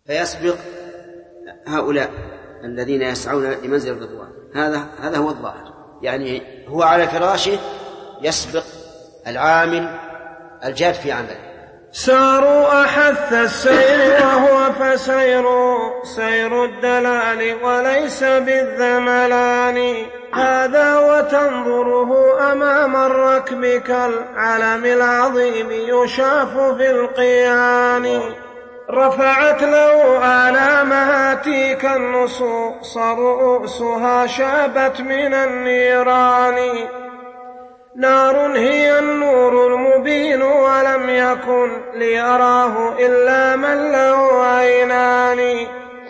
فيسبق هؤلاء الذين يسعون لمنزل الرضوان. هذا هو الظاهر، يعني هو على فراشه يسبق العامل الجاد في عمله. ساروا أحث السير وهو فسير سير الدلال وليس بالذملان. هذا وتنظره أمام الركب كالعلم العظيم يشاف في القيان. رفعت له آلامها تيك النصوص رؤوسها شابت من النيران. نار هي النور المبين ولم يكن ليراه إلا من له عينان.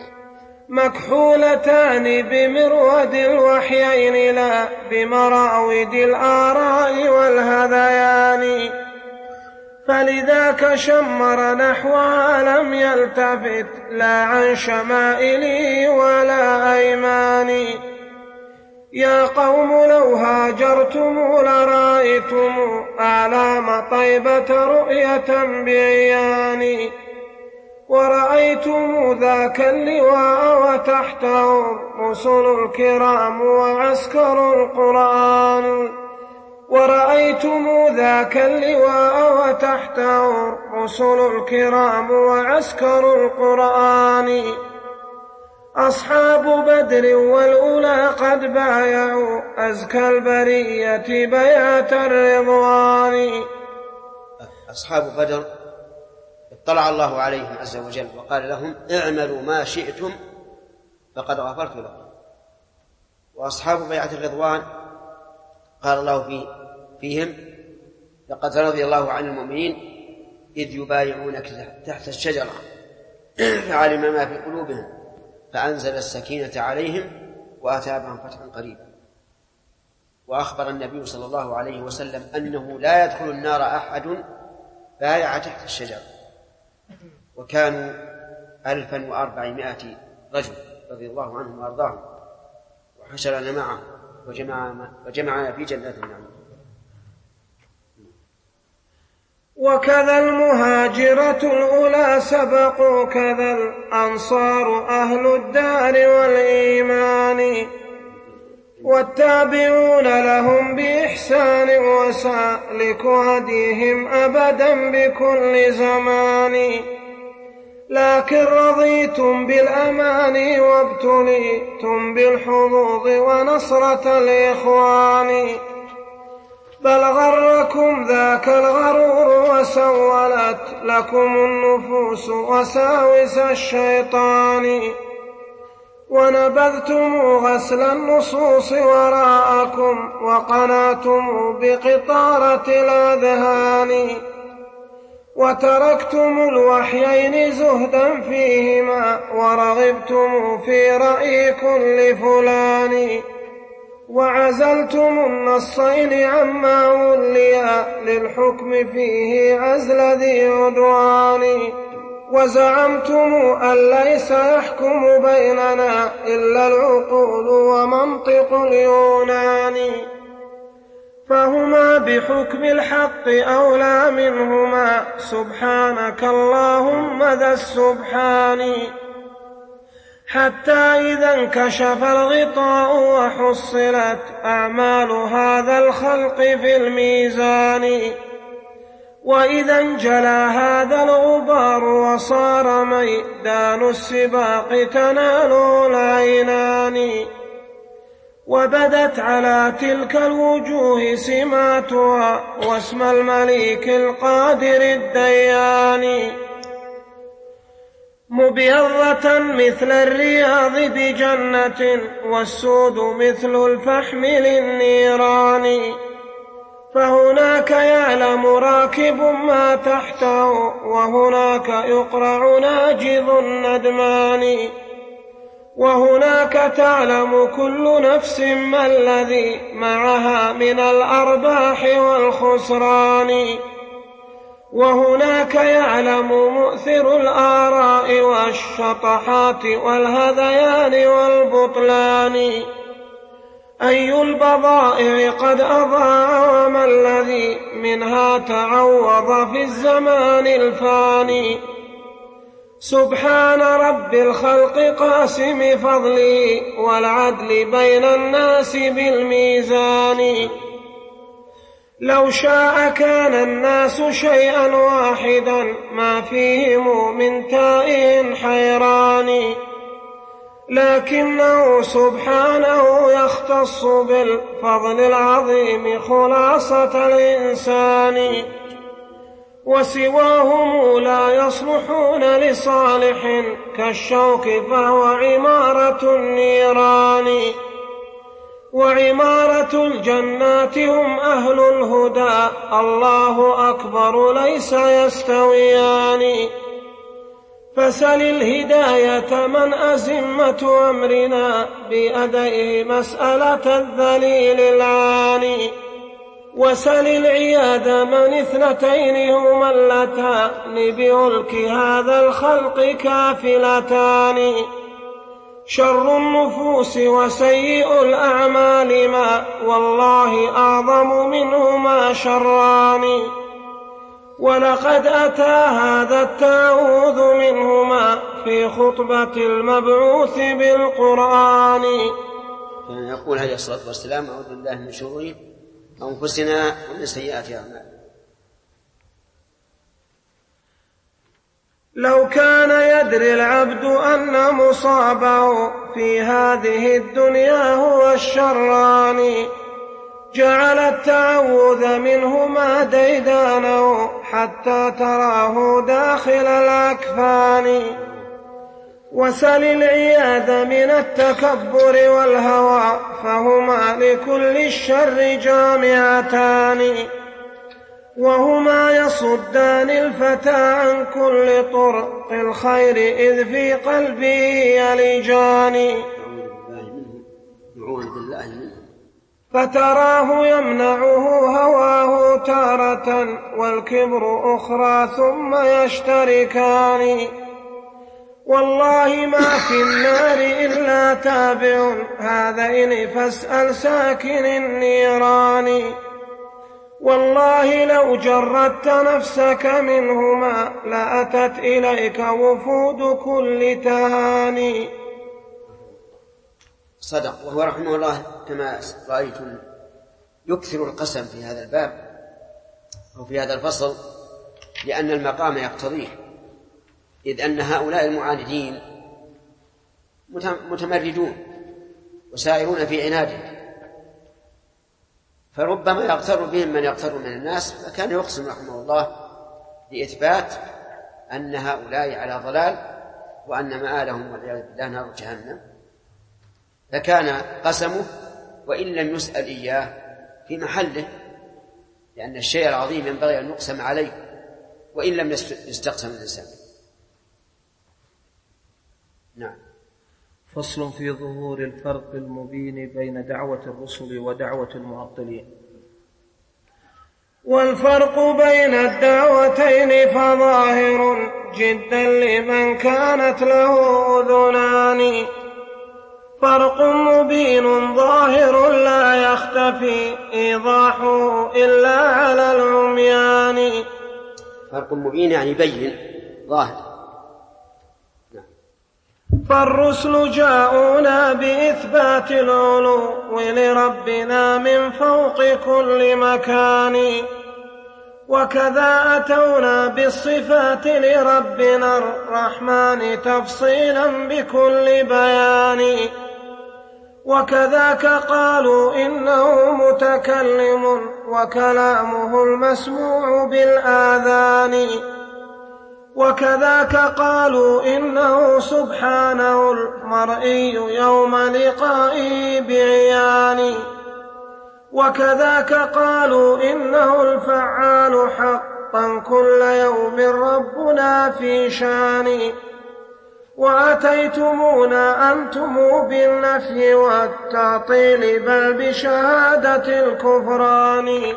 مكحولتان بمرود الوحيين لا بمراود الآراء والهذيان. فلذاك شمر نحوها لم يلتفت لا عن شمائلي ولا أيماني. يا قوم لو هاجرتم لرأيتم أعلام طيبة رؤية بعياني. ورأيتم ذاك اللواء وتحته الرسل الكرام وعسكر القرآن. ورأيتم ذاك اللواء وتحته الرسل الكرام وعسكر القرآن. أصحاب بدر والأولى قد بايعوا أزكى البرية بيات الرضوان. أصحاب بدر اطلع الله عليهم عز وجل وقال لهم اعملوا ما شئتم فقد غفرت لكم. وأصحاب بيعة الرضوان قال الله فيهم لقد رضي الله عن المؤمنين إذ يبايعونك تحت الشجرة فعلم ما في قلوبهم فأنزل السكينة عليهم وأثابهم فتحا قريبا. وأخبر النبي صلى الله عليه وسلم أنه لا يدخل النار أحد بايع تحت الشجرة. وكانوا 1400 رجل رضي الله عنهم وأرضاهم وحشرنا معهم وجمعنا في جنات النعيم. وكذا المهاجرة الأولى سبقوا كذا الأنصار أهل الدار والإيمان. والتابعون لهم بإحسان وسالك هديهم أبدا بكل زمان. لكن رضيتم بالأمان وابتليتم بالحظوظ ونصرة الإخوان. بل غركم ذاك الغرور وسولت لكم النفوس وساوس الشيطان. ونبذتم غسل النصوص وراءكم وقناتم بقطارة الأذهان. وتركتم الوحيين زهدا فيهما ورغبتم في رأي كل فلان. وعزلتم النصين عما وليا للحكم فيه عزل ذي عدوان. وزعمتم أن ليس يحكم بيننا إلا العقول ومنطق اليونان. فهما بحكم الحق أولى منهما سبحانك اللهم ذا السبحان. حتى إذا انكشف الغطاء وحصلت أعمال هذا الخلق في الميزان. وإذا انجلى هذا الغبار وصار ميدان السباق تناله العينان. وبدت على تلك الوجوه سماتها واسم المليك القادر الديان. مبيضة مثل الرياض بجنة والسود مثل الفحم للنيران. فهناك يعلم راكب ما تحته وهناك يقرع ناجذ الندمان. وهناك تعلم كل نفس ما الذي معها من الأرباح والخسران. وهناك يعلم مؤثر الآراء والشطحات والهذيان والبطلان. أي البضائع قد أضاع وما الذي منها تعوض في الزمان الفاني. سبحان رب الخلق قاسم فضلي والعدل بين الناس بالميزان. لو شاء كان الناس شيئا واحدا ما فيهم من تائه حيران، لكنه سبحانه يختص بالفضل العظيم خلاصة الإنسان، وسواهم لا يصلحون لصالح كالشوك فهو عمارة النيران، وعمارة الجنات هم أهل الهدى الله أكبر ليس يستويان. فسل الهداية من أزمة أمرنا بأدائه مسألة الذليل العاني، وسل العياد من اثنتين هما اللتان بملك هذا الخلق كافلتان. شر النفوس وسيء الأعمال ما والله أعظم منهما شران، ولقد أتى هذا التعوذ منهما في خطبة المبعوث بالقرآن. يقول عليه الصلاة والسلام: أعوذ بالله من شرور أنفسنا ومن سيئات أعمالنا. لو كان يدري العبد أن مصابه في هذه الدنيا هو الشران، جعل التعوذ منهما ديدانه حتى تراه داخل الأكفان. وسل العياذ من التكبر والهوى فهما لكل الشر جامعتان، وهما يصدان الفتى عن كل طرق الخير إذ في قلبه يلجان. فتراه يمنعه هواه تارة والكبر أخرى ثم يشتركان. والله ما في النار إلا تابع هذا إن فاسأل ساكن النيران. والله لو جردت نفسك منهما لأتت إليك وفود كل تهاني. صدق. وهو رحمه الله كما رأيتم يكثر القسم في هذا الباب أو في هذا الفصل، لأن المقام يقتضيه، إذ أن هؤلاء المعاندين متمردون وسائرون في عنادهم، فربما يغتر بهم من يغتر من الناس، فكان يقسم رحمه الله لإثبات أن هؤلاء على ضلال وأن مآلهم والعياذ بالله نار جهنم، فكان قسمه وإن لم يسأل إياه في محله، لأن الشيء العظيم ينبغي أن يقسم عليه وإن لم يستقسم الإنسان. نعم. فصل في ظهور الفرق المبين بين دعوة الرسل ودعوة المعطلين. والفرق بين الدعوتين فظاهر جدا لمن كانت له أذنان، فرق مبين ظاهر لا يختفي إيضاحه إلا على العميان. فرق مبين يعني بين ظاهر. فالرسل جاءونا بإثبات العلو لربنا من فوق كل مكان، وكذا أتونا بالصفات لربنا الرحمن تفصيلا بكل بيان. وكذاك قالوا إنه متكلم وكلامه المسموع بالآذان، وكذاك قالوا إنه سبحانه المرئي يوم لقائه بعيان، وكذاك قالوا إنه الفعال حقا كل يوم ربنا في شان. وأتيتمونا أنتم بالنفي والتعطيل بل بشهادة الكفران.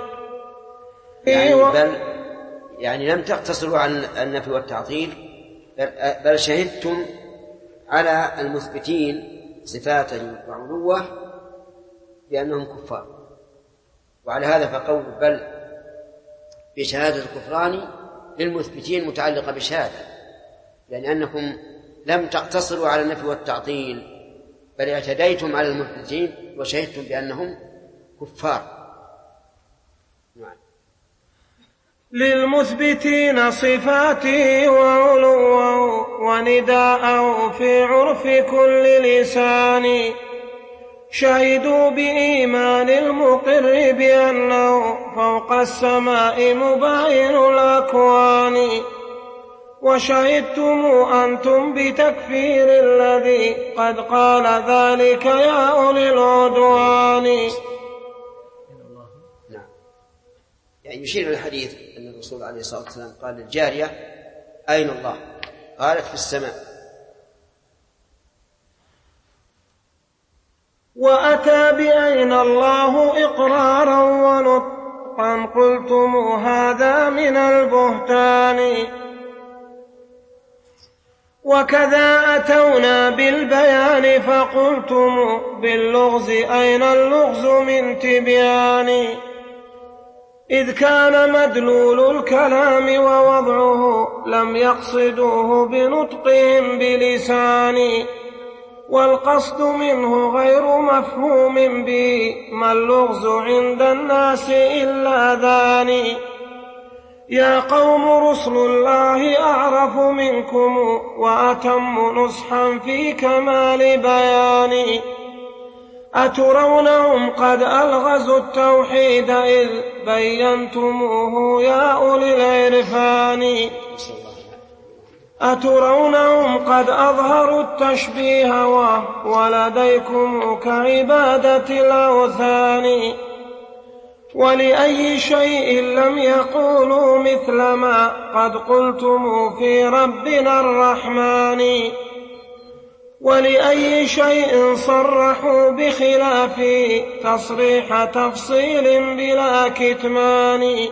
يعني لم تقتصروا على النفي والتعطيل، بل شهدتم على المثبتين صفات وعلوه بأنهم كفار، وعلى هذا فقول بل بشهادة الكفران للمثبتين متعلقة بشهادة، لأنكم لم تقتصروا على النفي والتعطيل، بل اعتديتم على المثبتين وشهدتم بأنهم كفار. للمثبتين صفاته وعلوه ونداءه في عرف كل لسان، شهدوا بإيمان المقر بأنه فوق السماء مباين الأكوان، وشهدتم أنتم بتكفير الذي قد قال ذلك يا أولي العدوان. يعني يشير الحديث أن الرسول عليه الصلاة والسلام قال للجارية أين الله؟ قالت في السماء. وأتى بأين الله إقرارا ونطقا قلتم هذا من البهتان، وكذا أتونا بالبيان فقلتم باللغز أين اللغز من تبيان، إذ كان مدلول الكلام ووضعه لم يقصدوه بنطقهم بلسان، والقصد منه غير مفهوم به ما اللغز عند الناس إلا ذان. يا قوم رسل الله أعرف منكم وأتم نصحا في كمال بيان، أترونهم قد ألغزوا التوحيد إذ بينتموه يا أولي العرفان، أترونهم قد أظهروا التشبيه ولديكم كعبادة الأوثان، ولأي شيء لم يقولوا مثل ما قد قلتم في ربنا الرحمن، ولأي شيء صرحوا بخلافه تصريح تفصيل بلا كتمان،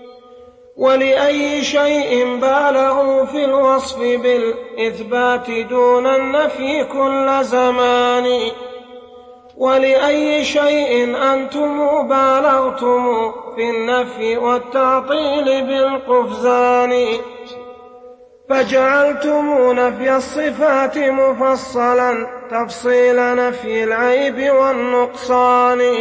ولأي شيء بالغوا في الوصف بالإثبات دون النفي كل زمان، ولأي شيء أنتم بالغتم في النفي والتعطيل بالقفزان، فجعلتم نفي الصفات مفصلا تفصيل نفي العيب والنقصان،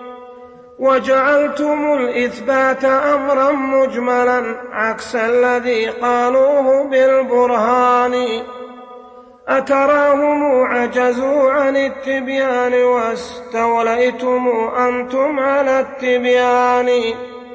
وجعلتم الإثبات أمرا مجملا عكس الذي قالوه بالبرهان، أتراهم عجزوا عن التبيان واستوليتم أنتم على التبيان،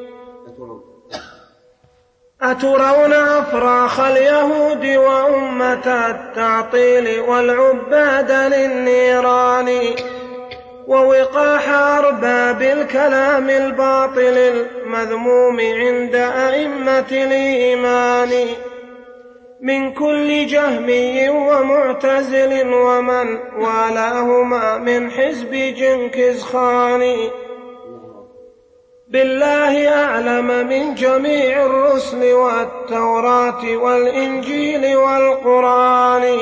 أترون أفراخ اليهود وأمة التعطيل والعباد للنيران، ووقاح أرباب الكلام الباطل المذموم عند أئمة الإيمان، من كل جهمي ومعتزل ومن والاهما من حزب جنكز خان، بالله أعلم من جميع الرسل والتوراة والإنجيل والقرآن،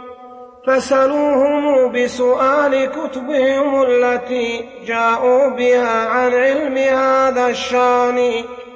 فسلوهم بسؤال كتبهم التي جاءوا بها عن علم هذا الشان،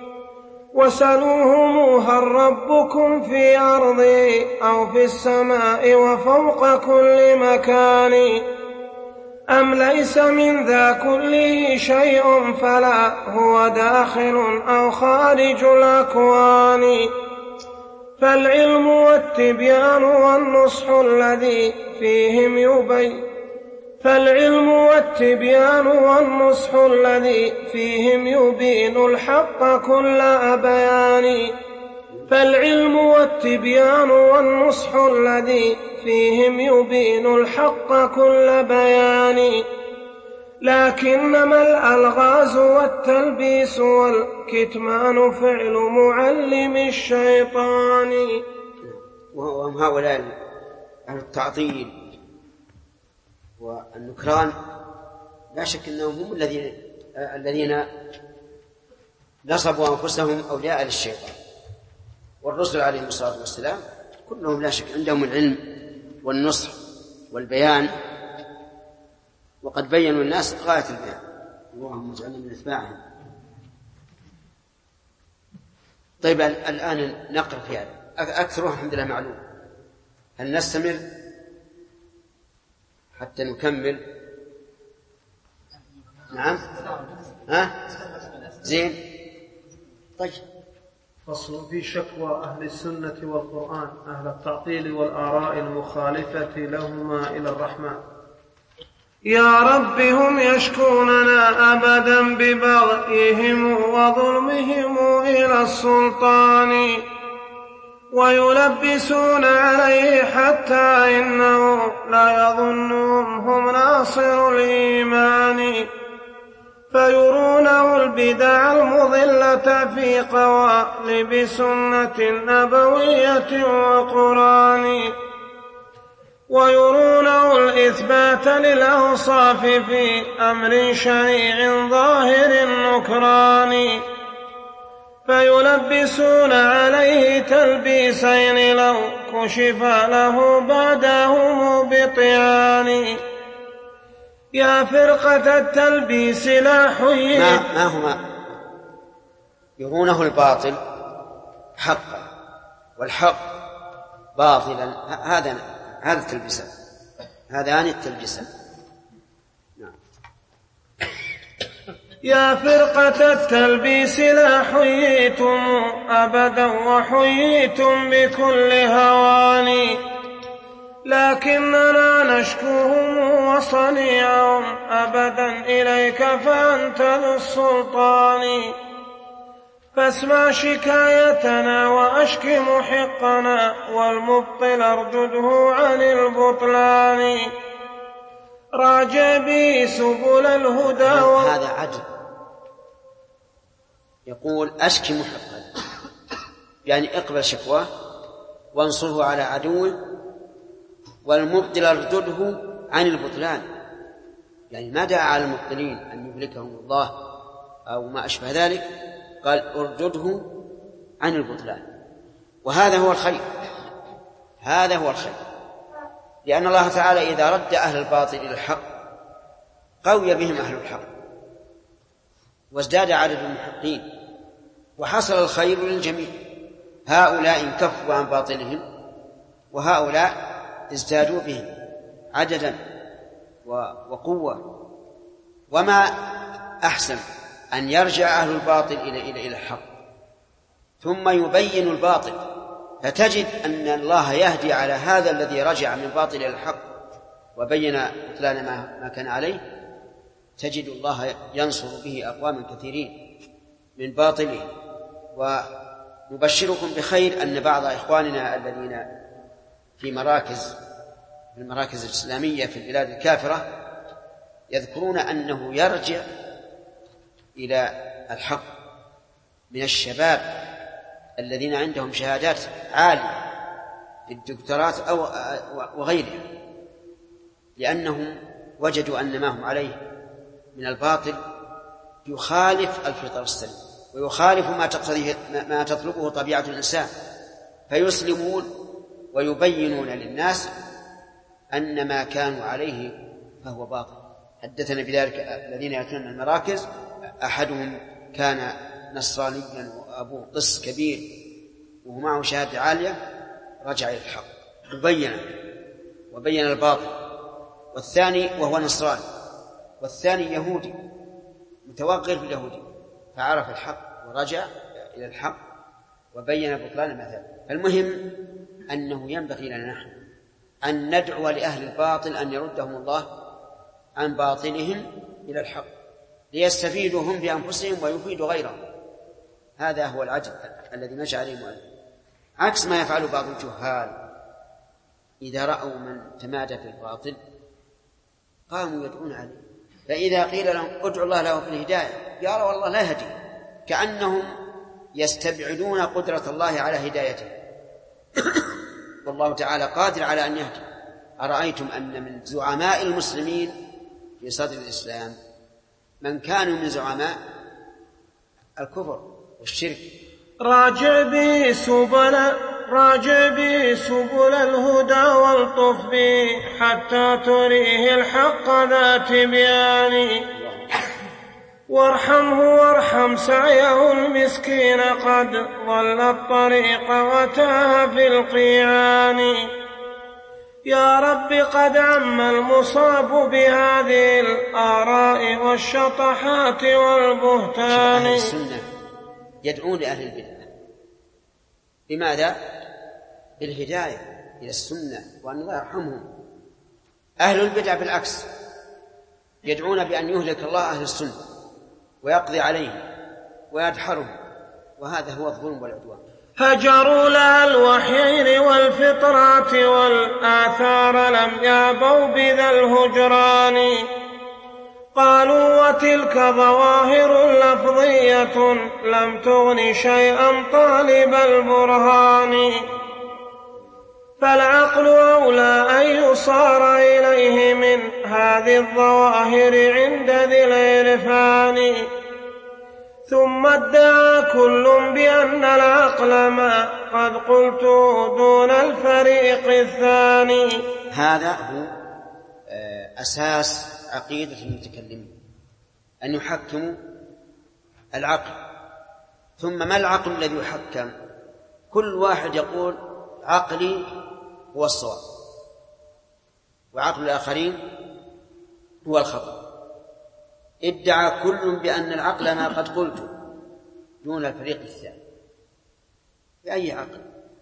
وسلوهم هل ربكم في أرضه أو في السماء وفوق كل مكان، أم ليس من ذا كله شيء فلا هو داخل أو خارج الأكوان، فالعلم والتبيان والنصح الذي فيهم يبين، فالعلم والتبيان والنصح الذي فيهم يبين الحق كل بيان، فالعلم والتبيان والنصح الذي فيهم يبين الحق كل بيان، لكنما الألغاز والتلبيس والكتمان فعل معلم الشيطان. وهم هؤلاء أهل التعطيل والنكران لا شك أنهم هم الذين نصبوا أنفسهم أولياء للشيطان، والرسل عليهم الصلاة والسلام كلهم لا شك عندهم العلم والنصح والبيان، وقد بينوا الناس غاية البيان، اللهم اجعلنا من أتباعهم. طيب الآن نقرأ في هذا أكثرها الحمد لله معلوم، هل نستمر حتى نكمل؟ نعم. زين. طيب. فصل في شكوى أهل السنة والقرآن أهل التعطيل والآراء المخالفة لهما إلى الرحمن. يا رب هم يشكوننا أبدا ببغيهم وظلمهم إلى السلطان، ويلبسون عليه حتى إنه لا يظنهم هم ناصر الإيمان، فيرونه البدع المضلة في قوالب سنة نبوية وقرآن، ويرونه الإثبات للأوصاف في أمر شريع ظاهر النكران، فيلبسون عليه تلبيسين لو كشف له بعدهم بطعان. يا فرقة التلبيس لا حيي. ما هما يرونه الباطل حقا والحق باطلا، هذا التلبيسان، هذان التلبيسان. يا فرقة التلبيس لا حييتم أبدا وحييتم بكل هوان، لكننا نشكوهم وصنيعهم أبدا إليك فأنت ذو السلطان، فاسمع شكايتنا وأشك محقنا والمبطل اردده عن البطلان، راجع بي سبل الهدى. هذا عدل، يقول أشكي محقا يعني اقبل شكواه وانصره على عدوه، والمبطل اردده عن البطلان، يعني ما دعا على المبطلين أن يهلكهم الله أو ما أشبه ذلك، قال اردده عن البطلان. وهذا هو الخير، هذا هو الخير، لأن الله تعالى إذا رد أهل الباطل إلى الحق قوي بهم أهل الحق وازداد عدد المحقين وحصل الخير للجميع. هؤلاء انكفوا عن باطلهم وهؤلاء ازدادوا بهم عددا وقوة. وما أحسن أن يرجع أهل الباطل إلى الحق ثم يبين الباطل، فتجد أن الله يهدي على هذا الذي رجع من باطل إلى الحق وبين بطلان ما كان عليه، تجد الله ينصر به أقواما كثيرين من باطله. ونبشركم بخير أن بعض إخواننا الذين في المراكز الإسلامية في البلاد الكافرة يذكرون أنه يرجع إلى الحق من الشباب الذين عندهم شهادات عالية للدكتورات أو وغيرها، لأنهم وجدوا أن ما هم عليه من الباطل يخالف الفطر السليم ويخالف ما تطلبه طبيعة الإنسان، فيسلمون ويبينون للناس أن ما كانوا عليه فهو باطل. حدثنا بذلك الذين يأتون من المراكز، أحدهم كان نصرانيا وأبوه قس كبير وهو معه شهادة عالية، رجع إلى الحق وبين الباطل. والثاني وهو نصراني، والثاني يهودي متوغل في اليهودي فعرف الحق ورجع إلى الحق وبين بطلان مثال. فالمهم أنه ينبغي لنا نحن أن ندعو لأهل الباطل أن يردهم الله عن باطلهم إلى الحق ليستفيدوا هم بأنفسهم ويفيدوا غيرهم. هذا هو العدل الذي مشى عليه المؤلف، عكس ما يفعل بعض الجهال إذا رأوا من تمادى في الباطل قاموا يدعون عليه، فإذا قيل لهم ادعوا الله له في الهداية قالوا والله لا يهدي، كأنهم يستبعدون قدرة الله على هدايته والله تعالى قادر على أن يهدي. أرأيتم أن من زعماء المسلمين في صدر الإسلام من كانوا من زعماء الكفر والشرك. راجع بي سبل الهدى والطف بي حتى تريه الحق ذا تبيان، وارحمه وارحم سعيه المسكين قد ضل الطريق وتاه في القيان، يا رب قد عم المصاب بهذه الآراء والشطحات والبهتان. أهل السنة يدعون لأهل البدع بماذا؟ بالهداية إلى السنة وأن الله يرحمهم. أهل البدع بالعكس يدعون بأن يهلك الله أهل السنة ويقضي عليهم ويدحرهم، وهذا هو الظلم والعدوان. هجروا لها الوحيين والفطرات والآثار لم يابوا بذا الهجران. قالوا وتلك ظواهر لفظية لم تغن شيئا طالب البرهان. فالعقل أولى أن يصار إليه من هذه الظواهر عند ذي العرفان. ثم ادعى كل بأن العقل ما قد قلت دون الفريق الثاني. هذا هو أساس عقيدة المتكلمين، أن يحكموا العقل. ثم ما العقل الذي يحكم؟ كل واحد يقول عقلي هو الصواب وعقل الآخرين هو الخطأ. ادعى كل بأن العقل ما قد قلت دون الفريق الثاني. بأي عقل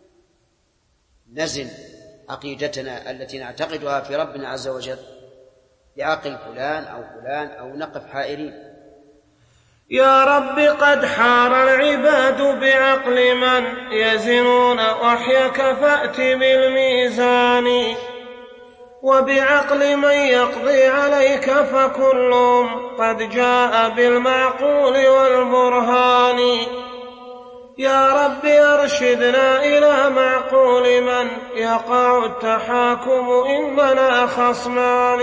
نزل عقيدتنا التي نعتقدها في ربنا عز وجل بعقل فلان أو فلان أو نقف حائرين؟ يا رب قد حار العباد بعقل من يزنون وحيك فأت بالميزان. وبعقل من يقضي عليك فكلهم قد جاء بالمعقول والبرهان. يا رب أرشدنا إلى معقول من يقع التحاكم إننا خصمان.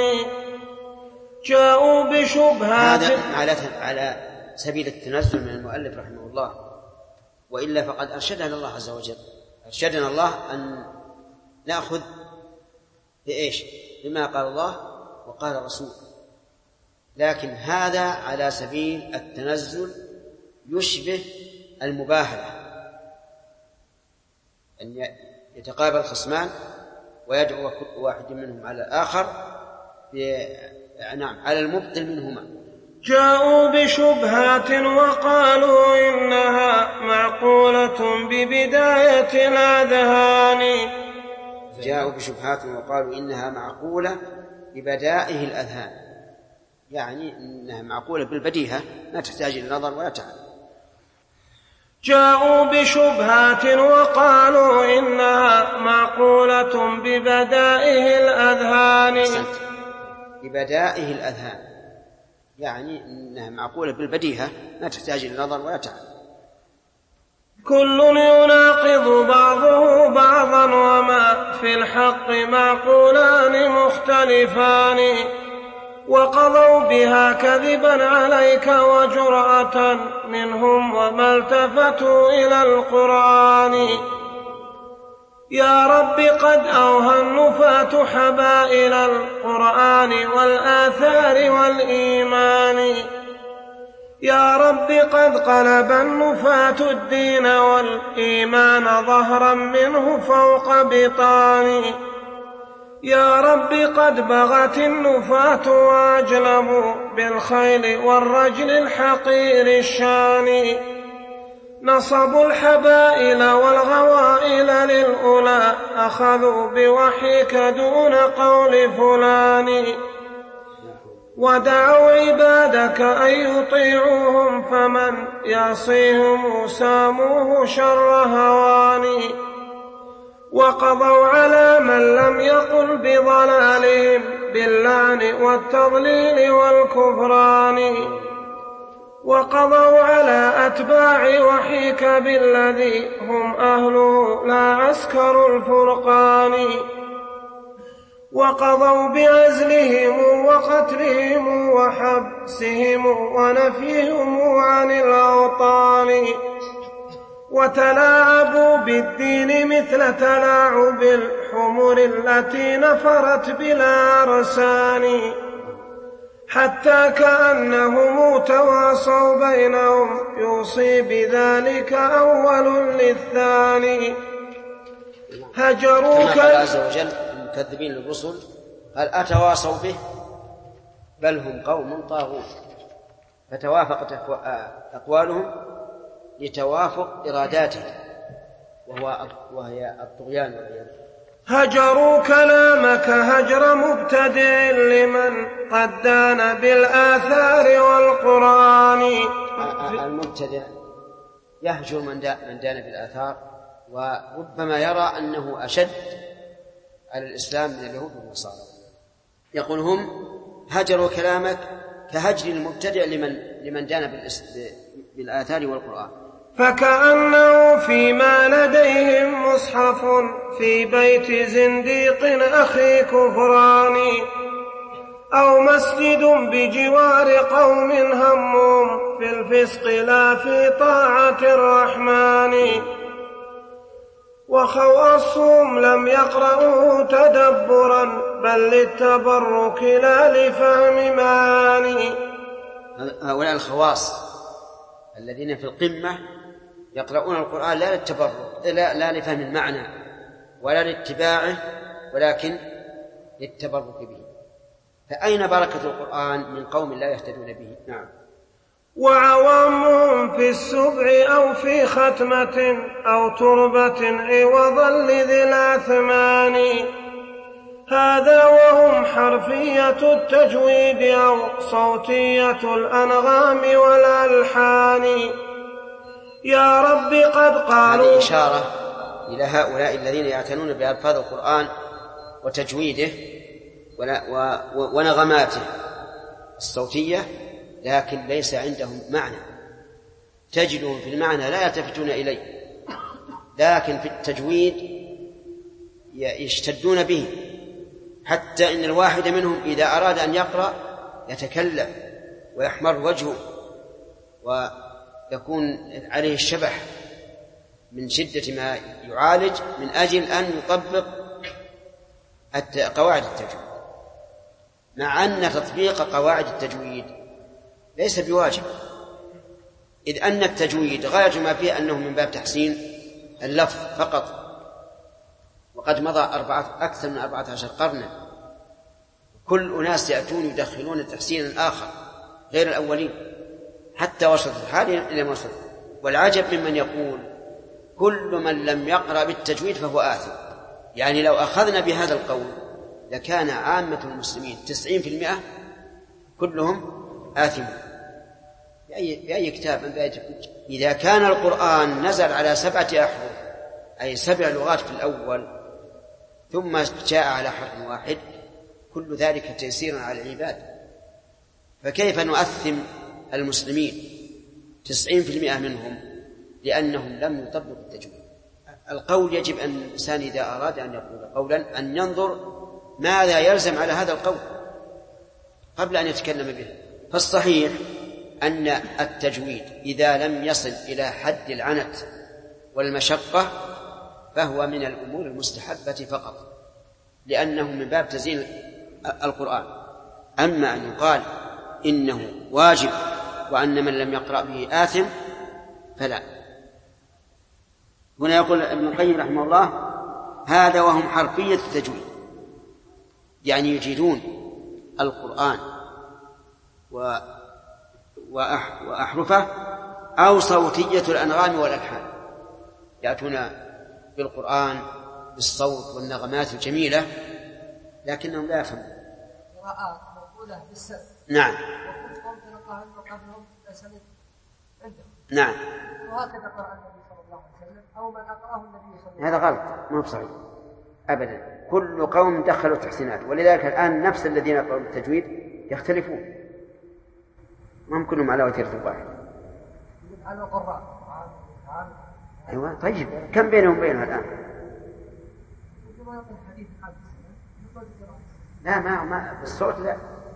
جاءوا بشبهات. هذا على سبيل التنزل من المؤلف رحمه الله، وإلا فقد أرشدنا الله عز وجل. أرشدنا الله أن نأخذ بإيش؟ بما قال الله وقال الرسول، لكن هذا على سبيل التنزل يشبه المباهلة، أن يتقابل خصمان ويدعو كل واحد منهم على الآخر على المبطل منهما. جاءوا بشبهات وقالوا إنها معقولة ببداية الأذهان. جاءوا بشبهات وقالوا إنها معقولة ببدائه الأذهان، يعني إنها معقولة بالبديهة ما تحتاج إلى نظر ولا تعب. جاءوا بشبهات وقالوا إنها معقولة ببدائه الأذهان. ببدائه الأذهان يعني إنها معقولة بالبديهة ما تحتاج إلى نظر ولا تعب. كل يناقض بعضه بعضا وما في الحق معقولان مختلفان. وقضوا بها كذبا عليك وجرأة منهم وما التفتوا إلى القرآن. يا رب قد أوهى النفاة حبائل القرآن والآثار والإيمان. يا رب قد قلب النفاة الدين والإيمان ظهرا منه فوق بطان. يا رب قد بغت النفاة وأجلبوا بالخيل والرجل الحقير الشان. نصبوا الحبائل والغوائل للأولى أخذوا بوحيك دون قول فلان. ودعوا عبادك أن يطيعوهم فمن يعصيهم ساموه شر هوان. وقضوا على من لم يقل بضلالهم باللعن والتضليل والكفران. وقضوا على أتباع وحيك بالذي هم أهله لا عسكر الفرقان. وقضوا بعزلهم وقتلهم وحبسهم ونفيهم عن الأوطان. وتلاعبوا بالدين مثل تلاعب الحمر التي نفرت بلا رسان. حتى كأنهم تواصوا بينهم يوصي بذلك أول للثاني. هجروك الله عز وجل المكذبين للرسل قال أتواصوا به بل هم قوم طاغون، فتوافقت أقوالهم لتوافق إراداتهم وهي الطغيان والعياذ. هجروا كلامك هجر مبتدع لمن قد دان بالآثار والقرآن. المبتدع يهجر من دان بالآثار، وربما يرى أنه أشد على الإسلام من اليهود والنصارى. يقول هم هجروا كلامك كهجر المبتدع لمن دان بالآثار والقرآن. فكأنه فيما لديهم مصحف في بيت زنديق أخي كفران، أو مسجد بجوار قوم همهم في الفسق لا في طاعة الرحمن، وخواصهم لم يقرأوه تدبرا بل للتبرك لا لفهم معاني. هؤلاء الخواص الذين في القمة يقرؤون القرآن لا للتبرك، لا لفهم المعنى ولا لاتباعه، ولكن للتبرك به. فأين بركة القرآن من قوم لا يهتدون به؟ نعم. وعوامهم في السبع أو في ختمة أو تربة عوضا لذي الأثمان، هذا وهم حرفية التجويد أو صوتية الأنغام والألحان. يا رب قد قالوا. هذه إشارة إلى هؤلاء الذين يعتنون بألفاظ القرآن وتجويده ونغماته الصوتية، لكن ليس عندهم معنى. تجدهم في المعنى لا يلتفتون إليه، لكن في التجويد يشتدون به، حتى إن الواحد منهم إذا أراد أن يقرأ يتكلم ويحمر وجهه ويكون عليه الشبح من شدة ما يعالج من أجل أن يطبق قواعد التجويد، مع أن تطبيق قواعد التجويد ليس بواجب، إذ أن التجويد غاية ما فيه أنه من باب تحسين اللفظ فقط، وقد مضى أكثر من 14 قرنا كل أناس يأتون يدخلون تحسينا آخر غير الأولين حتى وصلت الحال إلى ما وصلت. والعجب ممن يقول كل من لم يقرأ بالتجويد فهو آثم. يعني لو أخذنا بهذا القول لكان عامة المسلمين 90% كلهم آثمون. بأي كتاب من بأي كتاب؟ إذا كان القرآن نزل على 7 أحرف أي 7 لغات في الأول ثم جاء على حرف واحد، كل ذلك تيسير على العباد، فكيف نؤثم المسلمين 90% منهم لأنهم لم يطبقوا التجويد؟ القول يجب أن الإنسان إذا أراد أن يقول قولا أن ينظر ماذا يلزم على هذا القول قبل أن يتكلم به. فالصحيح أن التجويد إذا لم يصل إلى حد العنت والمشقة فهو من الأمور المستحبة فقط، لأنه من باب تزيين القرآن. أما أن يقال إنه واجب وأن من لم يقرأ به آثم فلا. هنا يقول ابن القيم رحمه الله هذا وهم حرفية التجويد، يعني يجيدون القرآن وأحرفه، أو صوتية الأنغام والألحان، يأتون بالقرآن بالصوت والنغمات الجميلة لكنهم لا يفهمون. قراءات مقولة بالسر. نعم. وكنتم تلقاها قبلهم أسند عندهم. نعم. وهكذا قرأ النبي صلى الله عليه وسلم أو من أقرأه النبي صلى الله عليه وسلم. هذا غلط، ما بصحيح أبدا. كل قوم دخلوا تحسينات، ولذلك الآن نفس الذين يقرؤون التجويد يختلفون، ما هم كلهم على وتيرة واحد. على القراء. أيوة طيب، كم بينهم الآن؟ لا ما بالصوت لا.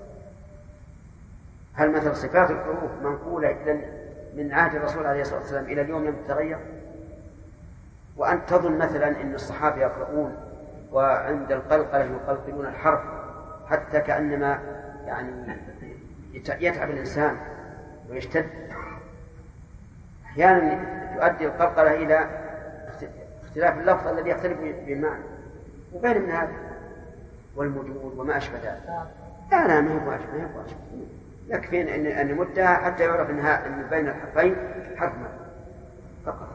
هل مثل صفات الحروف منقولة من عهد الرسول عليه الصلاة والسلام إلى اليوم لم تتغير؟ وأن تظن مثلا أن الصحابة يقرؤون وعند القلقلة يقلقلون الحرف حتى كأنما يعني يتعب الإنسان ويشتد، أحيانا يؤدي القلقلة إلى اختلاف اللفظ الذي يختلف بالمعنى، وغير من هذا. والمدود وما أشبه ذلك. لا ما هي واجب. يكفي أن نمدها حتى يعرف أن بين الحرفين حرف مد فقط.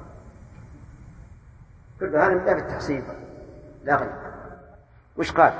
كل هذا من باب التحسين لا غير. وش قال؟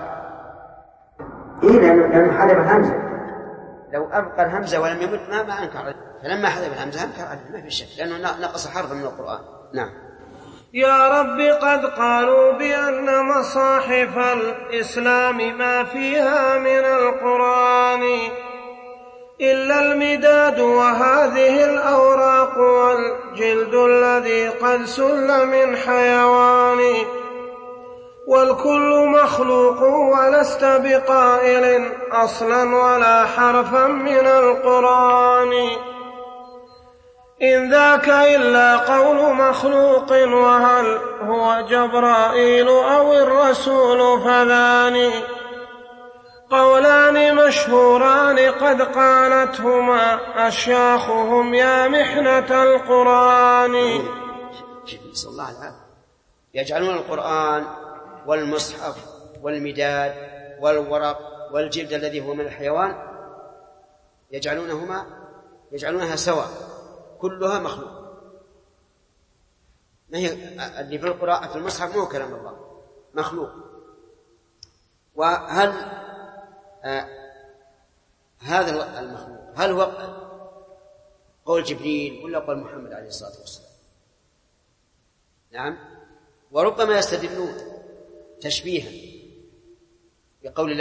لأنه حذف الهمزة. لو أبقى الهمزة ولم يمد ما أنكر عليه، فلما حذف الهمزة أنكر عليه ما في شك، لأنه نقص حرفا من القرآن. نعم. يا رب قد قالوا بأن مصاحف الإسلام ما فيها من القرآن إلا المداد وهذه الأوراق والجلد الذي قد سل من حيوان، والكل مخلوق ولست بقائل أصلا ولا حرفا من القرآن، إن ذاك إلا قول مخلوق، وهل هو جبرائيل أو الرسول فذان قولان مشهوران قد قالتهما أشياخهم يا محنة القرآن. صلى الله عليه وسلم يجعلون القرآن والمصحف والمداد والورق والجلد الذي هو من الحيوان يجعلونها سواء، كلها مخلوق. ما هي اللي في القراءة في المصحف مو كلام الله، مخلوق. وهل هذا المخلوق هل هو قول جبريل ولا قول محمد عليه الصلاة والسلام؟ نعم. وربما يستدلون تشبيها بقول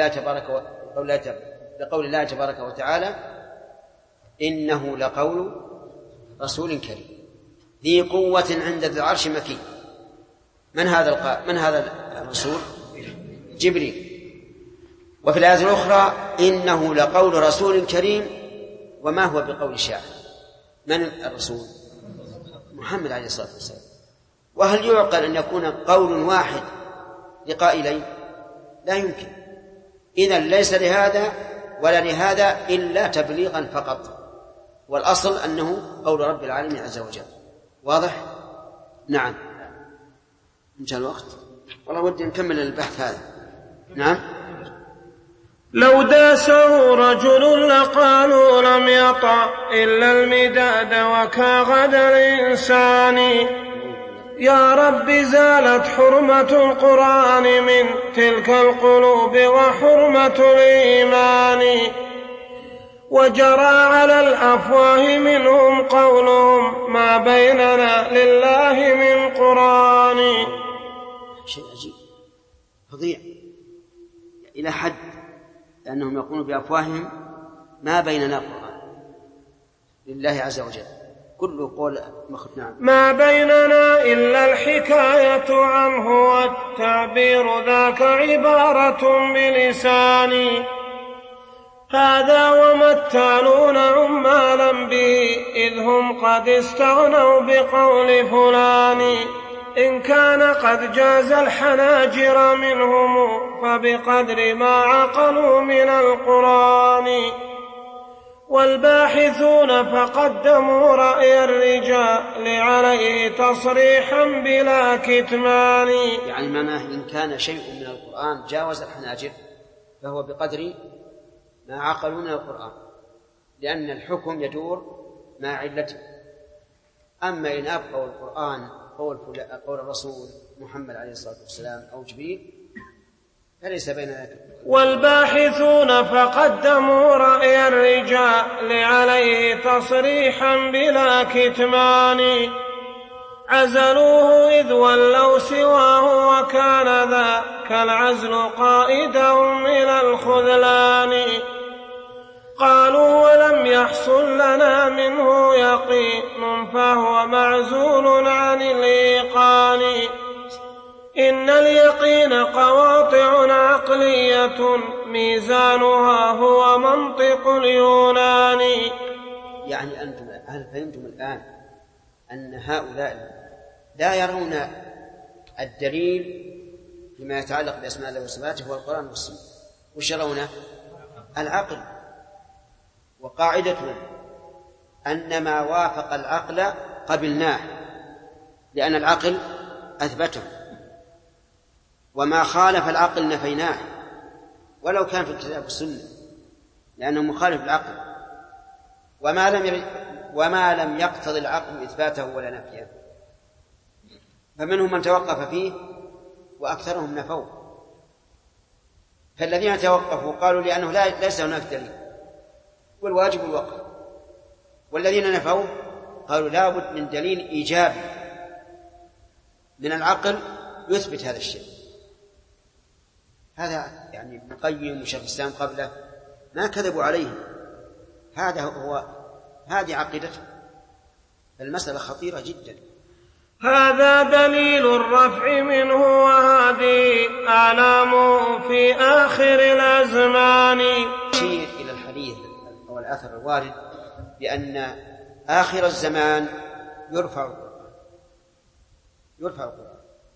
الله تبارك وتعالى إنه لقول رسول كريم ذي قوة عند ذي العرش مكين. من هذا الرسول؟ جبريل. وفي الآية الأخرى إنه لقول رسول كريم وما هو بقول شاعر. من الرسول؟ محمد عليه الصلاة والسلام. وهل يعقل أن يكون قول واحد لقائلين؟ لا يمكن. إذن ليس لهذا ولا لهذا إلا تبليغا فقط، والأصل أنه قول رب العالمين عز وجل. واضح؟ نعم. انتهى الوقت. والله ودي نكمل البحث هذا. نعم. لو داسه رجل لقالوا لم يطع إلا المداد وكغد الإنسان. يا رب زالت حرمة القرآن من تلك القلوب وحرمة الإيمان، وجرى على الأفواه منهم قولهم ما بيننا لله من قرآن. شيء عجيب فظيع إلى حد أنهم يقولون بأفواههم ما بيننا قرآن لله عز وجل، كل قول نعم. ما بيننا إلا الحكاية عنه والتعبير ذاك عبارة بلساني، هذا وما التالون عمالا به إذ هم قد استغنوا بقول فلان، إن كان قد جاز الحناجر منهم فبقدر ما عقلوا من القرآن، والباحثون فقدموا رأي الرجال عليه تصريحا بلا كتمان. يعني معناه إن كان شيء من القرآن جاوز الحناجر فهو بقدر ما عقلوا من القرآن، لأن الحكم يدور مع علته. أما إن أبقوا القرآن قول الرسول محمد عليه الصلاة والسلام أو جبريل فليس بين ذلك. والباحثون فقدموا رأي الرجال عليه تصريحا بلا كتمان، عزلوه إذ ولوا سواه وكان ذاك العزل قائدهم إلى الخذلان. قالوا ولم يحصل لنا منه يقين فهو معزول عن الإيقان، إن اليقين قواطع عقلية ميزانها هو منطق اليونان. يعني أنتم هل فهمتم الآن أن هؤلاء لا يرون الدليل فيما يتعلق بأسماء الله وصفاته هو القرآن والسنة، وش يرونه؟ العقل. وقاعدتنا أن ما وافق العقل قبلناه لأن العقل أثبته، وما خالف العقل نفيناه ولو كان في الكتاب والسنة، لأنه مخالف العقل، وما لم يقتضي العقل إثباته ولا نفيه. فمنهم من توقف فيه وأكثرهم نفوه. فالذين توقفوا قالوا لأنه ليس هناك دليل والواجب الوقف، والذين نفوه قالوا لا بد من دليل إيجابي من العقل يثبت هذا الشيء. هذا يعني ابن القيم وشيخ الإسلام قبله ما كذبوا عليه، هذه عقيدته. المسألة خطيرة جدا. هذا دليل الرفع منه، وهذه أعلامه في آخر الأزمان. يشير إلى الحديث أو الأثر الوارد بأن آخر الزمان يرفع القرآن،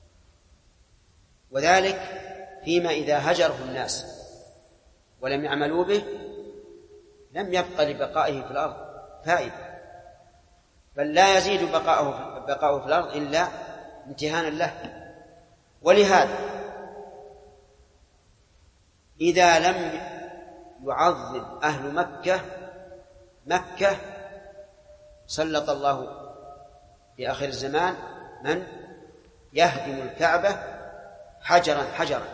وذلك فيما إذا هجره الناس ولم يعملوا به لم يبق لبقائه في الأرض فائدة، بل لا يزيد بقاؤه في الأرض إلا امتهانا له. ولهذا إذا لم يعظم أهل مكة سلط الله في آخر الزمان من يهدم الكعبة حجرا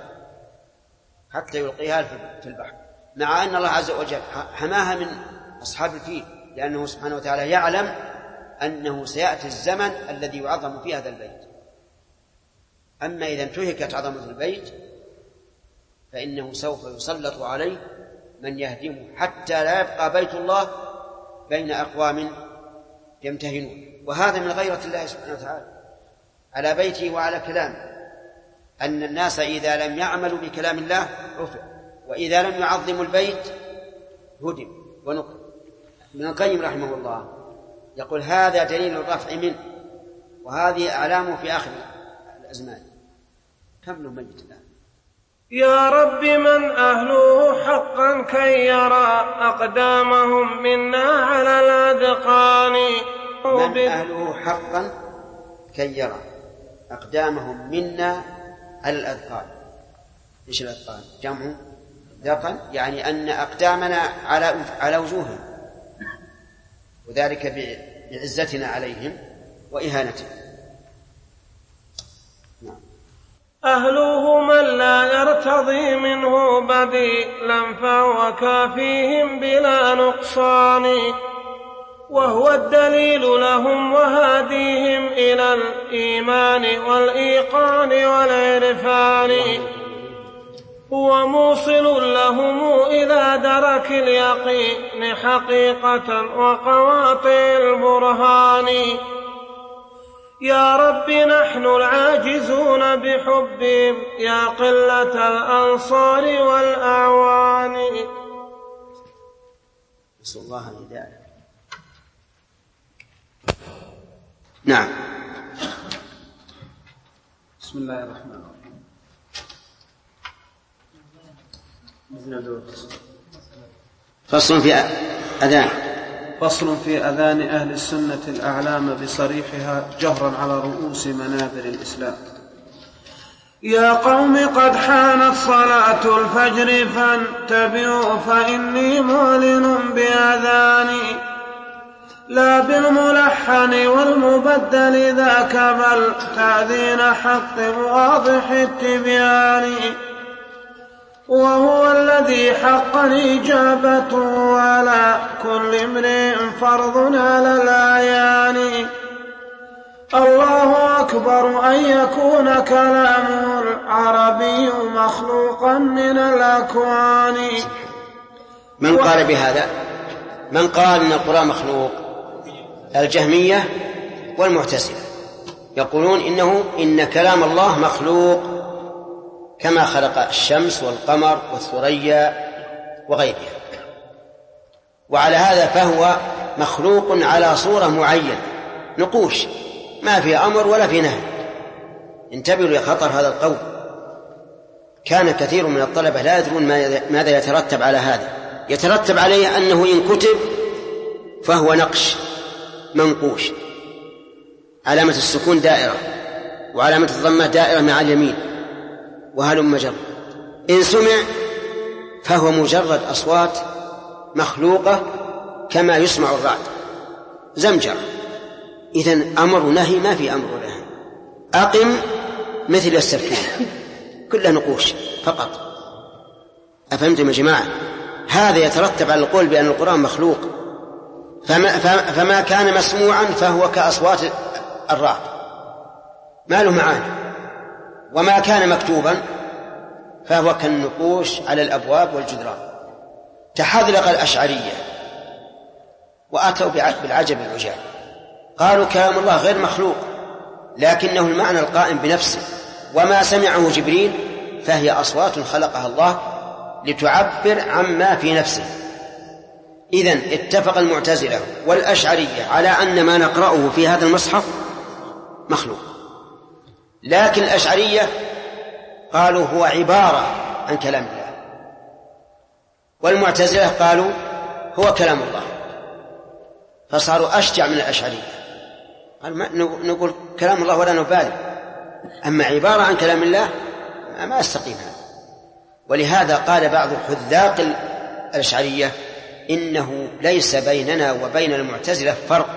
حتى يلقيها في البحر، مع أن الله عز وجل حماها من أصحاب الفيل، لأنه سبحانه وتعالى يعلم أنه سيأتي الزمن الذي يعظم فيه هذا البيت. أما إذا انتهكت عظمة البيت فإنه سوف يسلط عليه من يهدمه حتى لا يبقى بيت الله بين أقوام يمتهنون. وهذا من غيرة الله سبحانه وتعالى على بيته وعلى كلامه، أن الناس إذا لم يعملوا بكلام الله رفع، وإذا لم يعظموا البيت هدم ونقل. ابن القيم رحمه الله يقول هذا دليل الرفع منه، وهذه أعلامه في آخر الأزمان. كم له ميت الآن؟ يا رب من أهله حقا كي يرى أقدامهم منا على الأذقان. من أهله حقا كي يرى أقدامهم منا على الأذقان. إيش الأذقان؟ جمع ذقن، يعني أن أقدامنا على وجوههم، وذلك بعزتنا عليهم وإهانتهم. أهله من لا يرتضي منه بديلا فهو كافيهم بلا نقصان، وهو الدليل لهم وهاديهم إلى الإيمان والإيقان والعرفان، هو موصل لهم إلى درك اليقين حقيقة وقواطع البرهان. يا رب نحن العاجزون بحبهم يا قلة الأنصار والأعوان. نسأل الله الهداية. نعم. بسم الله الرحمن الرحيم. فصل في أذان. فصل في أذان أهل السنة الأعلام بصريحها جهرا على رؤوس منابر الإسلام. يا قوم قد حانت صلاة الفجر فانتبهوا فإني معلن بأذاني، لا بالملحن والمبدل ذاك بل تأذين حق واضح التبيان، وهو الذي حقا إجابته على كل امرئ فرض على الأعيان. الله أكبر أن يكون كلامه العربي مخلوقا من الأكوان. من قال بهذا؟ من قال إن القرآن مخلوق؟ الجهمية والمعتزلة يقولون إن كلام الله مخلوق كما خلق الشمس والقمر والثريا وغيرها، وعلى هذا فهو مخلوق على صورة معينة، نقوش ما في أمر ولا في نهي. انتبهوا لخطر هذا القول. كان كثير من الطلبة لا يدرون ماذا يترتب على هذا. يترتب عليه أنه إن كتب فهو نقش منقوش، علامة السكون دائرة وعلامة الضمة دائرة مع اليمين وهلم جر. إن سمع فهو مجرد أصوات مخلوقة كما يسمع الرعد، زمجر. إذن أمر ونهي ما في أمر ونهي. أقم مثل السفينة، كلها نقوش فقط. أفهمتم يا جماعة؟ هذا يترتب على القول بأن القرآن مخلوق، فما كان مسموعا فهو كأصوات الرعد ما له معاني، وما كان مكتوبا فهو كالنقوش على الأبواب والجدران. تحذلق الأشعرية وأتوا بالعجب العجاب، قالوا كلام الله غير مخلوق لكنه المعنى القائم بنفسه، وما سمعه جبريل فهي أصوات خلقها الله لتعبر عما في نفسه. إذن اتفق المعتزلة والأشعرية على أن ما نقرأه في هذا المصحف مخلوق، لكن الأشعرية قالوا هو عبارة عن كلام الله، والمعتزلة قالوا هو كلام الله، فصاروا أشجع من الأشعرية. قال نقول كلام الله ولا نبالي، أما عبارة عن كلام الله ما استقيم هذا. ولهذا قال بعض حذاق الأشعرية إنه ليس بيننا وبين المعتزلة فرق،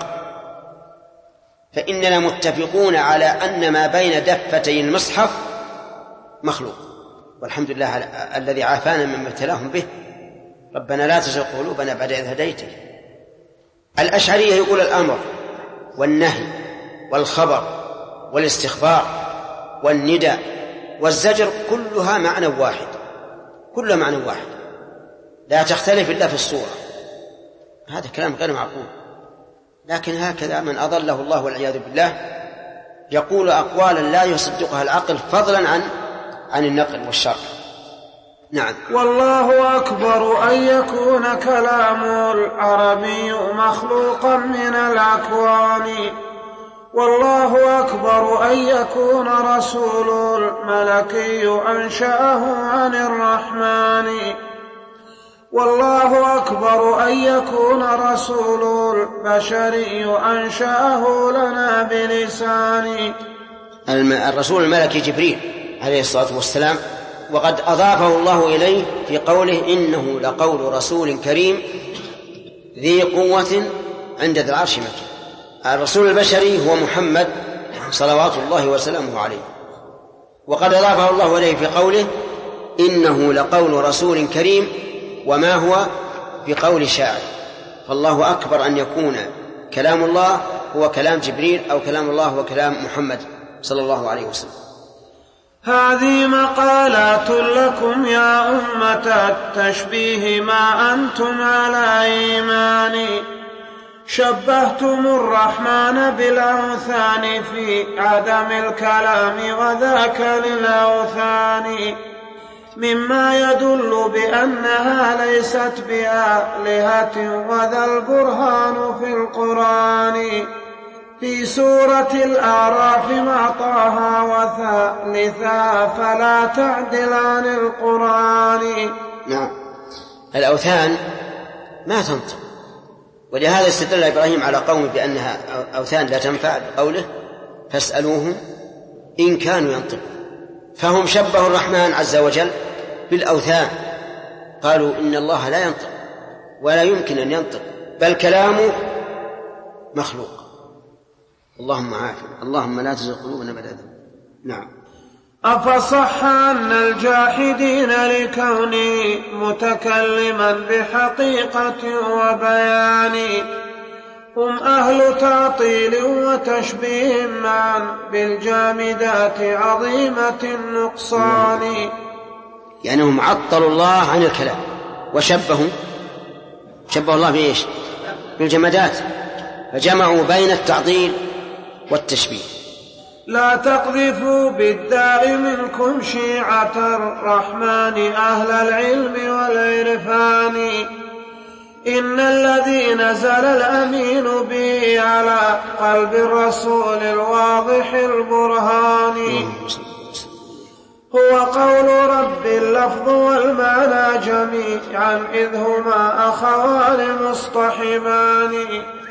فإننا متفقون على أن ما بين دفتي المصحف مخلوق، والحمد لله الذي عافانا مما ابتلاهم به. ربنا لا تزغ قلوبنا بعد إذ هديتنا. الأشعرية يقول الأمر والنهي والخبر والاستخبار والنداء والزجر كلها معنى واحد، كلها معنى واحد لا تختلف إلا في الصورة. هذا كلام غير معقول، لكن هكذا من أضله الله والعياذ بالله يقول أقوالا لا يصدقها العقل فضلا عن النقل والشرع. نعم. والله أكبر أن يكون كلام العربي مخلوقا من الأكوان، والله أكبر أن يكون رسول الملكي أنشأه عن الرحمن، والله أكبر أن يكون رسول البشري أنشأه لنا بلسان. الرسول الملكي جبريل عليه الصلاة والسلام، وقد أضافه الله إليه في قوله إنه لقول رسول كريم ذي قوة عند ذي العرش مكين. الرسول البشري هو محمد صلوات الله وسلامه عليه، وقد أضافه الله إليه في قوله إنه لقول رسول كريم وما هو بقول شاعر. فالله أكبر أن يكون كلام الله هو كلام جبريل أو كلام الله هو كلام محمد صلى الله عليه وسلم. هذه مقالات لكم يا أمة التشبيه ما أنتم على إيمان، شبهتم الرحمن بالأوثان في عدم الكلام وذاك للأوثان، مما يدل بأنها ليست بآلهة وذا البرهان في القرآن في سورة الأعراف مع طه وثالثا فلا تعدل عن القرآن. نعم. الأوثان ما تنطق، ولهذا استدل إبراهيم على قومه بأنها أوثان لا تنفع بقوله فاسألوهم إن كانوا ينطقون. فهم شبهوا الرحمن عز وجل بالأوثان، قالوا إن الله لا ينطق ولا يمكن أن ينطق بل كلامه مخلوق. اللهم عافنا، اللهم لا تزغ قلوبنا بعد إذ هديتنا. نعم. أفصح أن الجاحدين لكوني متكلما بحقيقة وبيان هم أهل تعطيل وتشبيه معا بالجامدات عظيمة النقصان. يعني هم عطلوا الله عن الكلام وشبهوا الله بإيش؟ بالجمادات، فجمعوا بين التعطيل والتشبيه. لا تقذفوا بالداء منكم شيعة الرحمن أهل العلم والعرفان، إن الذي نزل الأمين به على قلب الرسول الواضح البرهان هو قول رب اللفظ والمعنى جميعا إذ هما أخوان مصطحبان.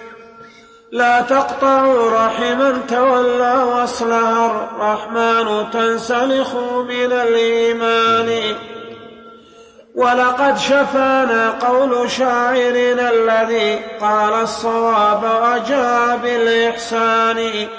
لا تقطعوا رحما تولى وصلها الرحمن تنسلخ من الإيمان ولقد شفانا قول شاعرنا الذي قال الصواب وجاء بالإحسان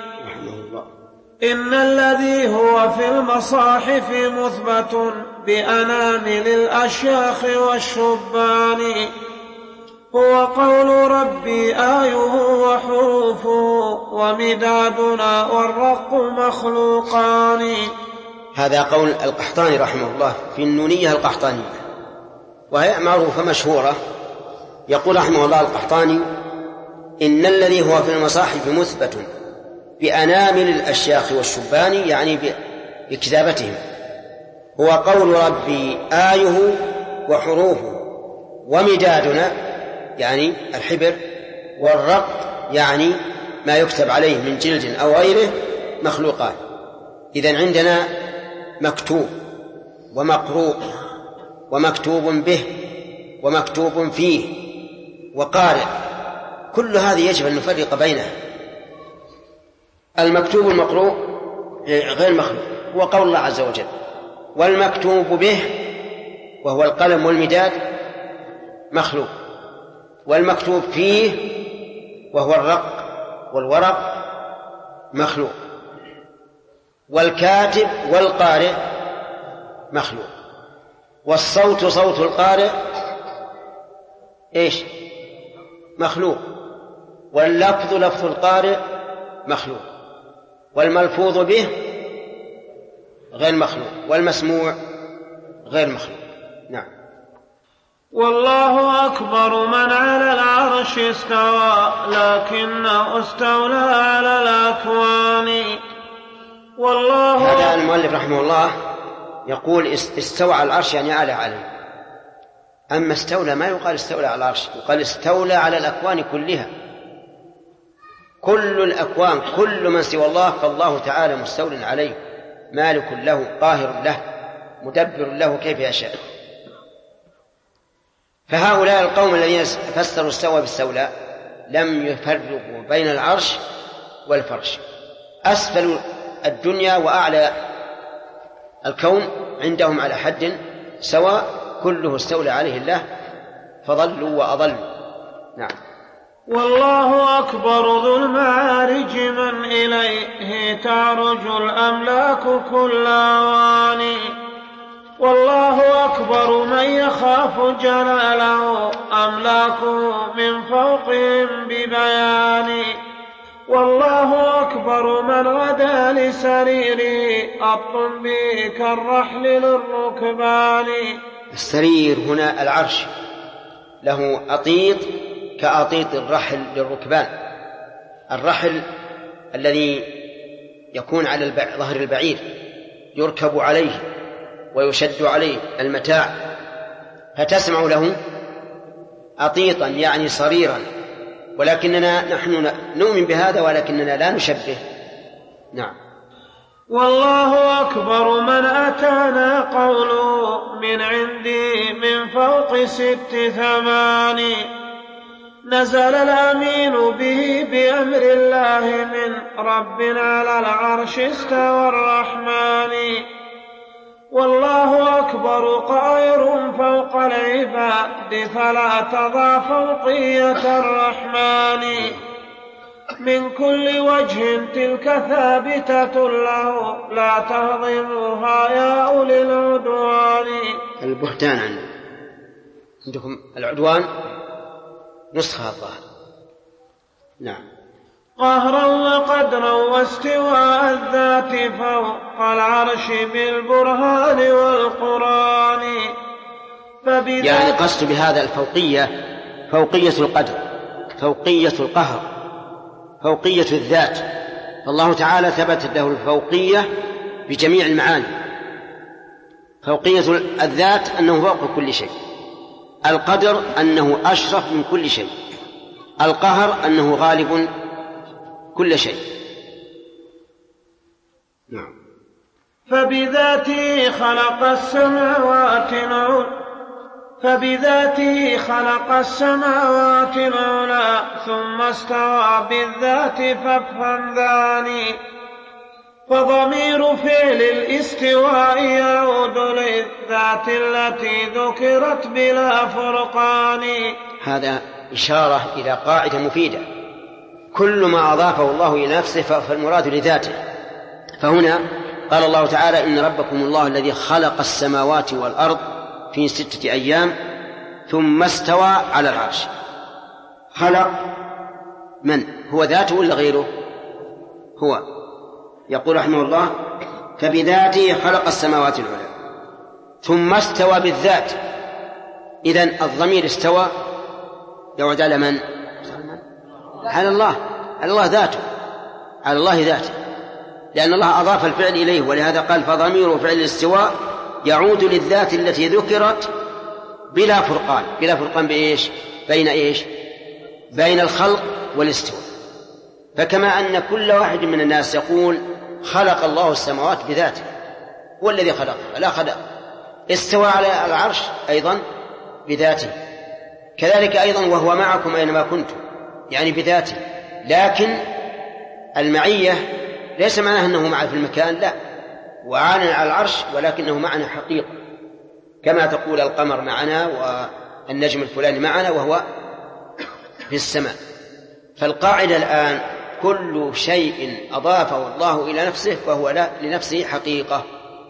إن الذي هو في المصاحف مثبت بأنامل الأشياخ والشبان هو قول ربي آيه وحروفه ومدادنا والرق مخلوقان. هذا قول القحطاني رحمه الله في النونية القحطانية، وهي معروفة مشهورة. يقول رحمه الله القحطاني: إن الذي هو في المصاحف مثبت بأنامل الأشياخ والشبان، يعني بكتابتهم، هو قول ربي آيه وحروفه ومدادنا يعني الحبر والرق يعني ما يكتب عليه من جلد أو غيره مخلوقات. إذن عندنا مكتوب ومقروء ومكتوب به ومكتوب فيه وقارئ، كل هذه يجب أن نفرق بينها. المكتوب المقروء غير مخلوق هو قول الله عز وجل، والمكتوب به وهو القلم والمداد مخلوق، والمكتوب فيه وهو الرق والورق مخلوق، والكاتب والقارئ مخلوق، والصوت صوت القارئ إيش؟ مخلوق، واللفظ لفظ القارئ مخلوق، والملفوظ به غير مخلوق، والمسموع غير مخلوق. نعم. والله أكبر من على العرش استوى لكنه استولى على الأكوان. والله هذا المؤلف رحمه الله يقول استوى على العرش يعني أعلى عليه. أما استولى ما يقال استولى على العرش، يقال استولى على الأكوان كلها، كل الأكوان، كل من سوى الله فالله تعالى مستول عليه، مالك له قاهر له مدبر له كيف يشاء. فهؤلاء القوم الذين فسروا استوى باستولاء لم يفرقوا بين العرش والفرش، أسفل الدنيا وأعلى الكون عندهم على حد سواء، كله استولى عليه الله فضلوا وأضلوا. نعم. والله أكبر ذو المعارج من إليه تعرج الأملاك كل أوان. والله أكبر من يخاف جلاله أملاكه من فوقهم ببيان. والله أكبر من غدا لسريره أط به كالرحل للركبان. السرير هنا العرش له أطيط كأطيط الرحل للركبان، الرحل الذي يكون على ظهر البعير يركب عليه ويشد عليه المتاع، فتسمع له أطيطا يعني صريرا، ولكننا نحن نؤمن بهذا ولكننا لا نشبه. نعم. والله أكبر من أتانا قوله من عندي من فوق 6 ثمان. نزل الأمين به بأمر الله من رب على العرش استوى الرحمن. والله أكبر قائر فوق العباد فلا تضع فوقية الرحمن. من كل وجه تلك ثابتة له لا تهضمها يا أولي العدوان. البهتان عندكم العدوان نسخة الظاهر. نعم. قهرا وقدرا واستواء الذات فوق العرش بالبرهان والقرآن. يعني قصد بهذا الفوقية، فوقية القدر، فوقية القهر، فوقية الذات، فالله تعالى ثبتت له الفوقية بجميع المعاني. فوقية الذات أنه فوق كل شيء، القدر أنه أشرف من كل شيء، القهر أنه غالب كل شيء. نعم. فبذاته خلق السماوات العلى ثم استوى بالذات فافهم ذاني. فضمير فعل الاستواء يعود يعود للذات التي ذكرت بلا فرقان. هذا إشارة إلى قاعدة مفيدة: كل ما أضافه الله إلى نفسه فالمراد لذاته. فهنا قال الله تعالى: إن ربكم الله الذي خلق السماوات والأرض في 6 أيام ثم استوى على العرش. خلق من؟ هو ذاته ولا غيره؟ هو. يقول رحمه الله: فبذاته خلق السماوات العلى ثم استوى بالذات. إذن الضمير استوى يعود على من؟ على الله، على الله ذاته، على الله ذاته، لأن الله أضاف الفعل إليه، ولهذا قال: فضمير فعل الاستواء يعود للذات التي ذكرت بلا فرقان. بلا فرقان بإيش؟ بين إيش؟ بين الخلق والاستواء. فكما أن كل واحد من الناس يقول خلق الله السماوات بذاته، هو الذي خلقها لا خلق، استوى على العرش أيضا بذاته، كذلك أيضا وهو معكم أينما كنتم، يعني بذاته. لكن المعية ليس معناها أنه معنا في المكان، لا، وعانا على العرش، ولكنه معنا حقيقة، كما تقول القمر معنا والنجم الفلاني معنا وهو في السماء. فالقاعدة الآن: كل شيء أضافه الله إلى نفسه فهو لنفسه حقيقة،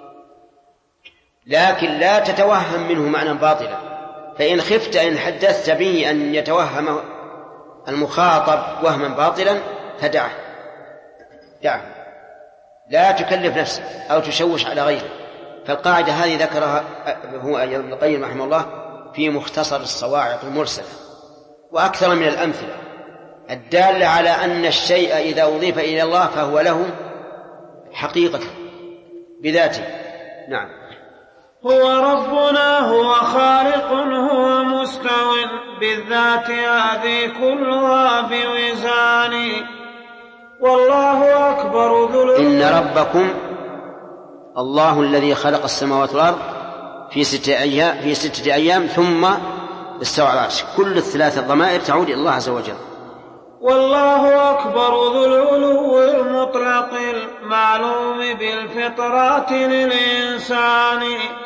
لكن لا تتوهم منه معنى باطلا. فإن خفت إن حدثت به أن يتوهم المخاطب وهما باطلا فدعه، دعه، لا تكلف نفسك أو تشوش على غيره. فالقاعدة هذه ذكرها هو ابن القيم رحمه الله في مختصر الصواعق المرسلة، وأكثر من الأمثلة الدالة على أن الشيء إذا أضيف إلى الله فهو له حقيقة بذاته. نعم. هو ربنا هو خالق هو مستو بالذات هذه كلها بوزان. والله أكبر ذو العلو. إن ربكم الله الذي خلق السماوات والأرض في 6 أيام ثم استوى على العرش. كل الثلاث الضمائر تعود إلى الله عز وجل. والله أكبر ذو العلو المطلق المعلوم بالفطرات للإنسان،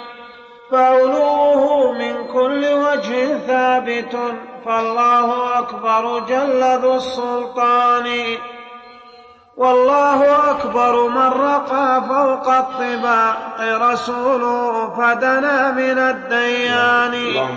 فعلوه من كل وجه ثابت، فالله أكبر جل ذو السلطان. والله أكبر من رقى فوق الطباق رسوله فدنا من الديان.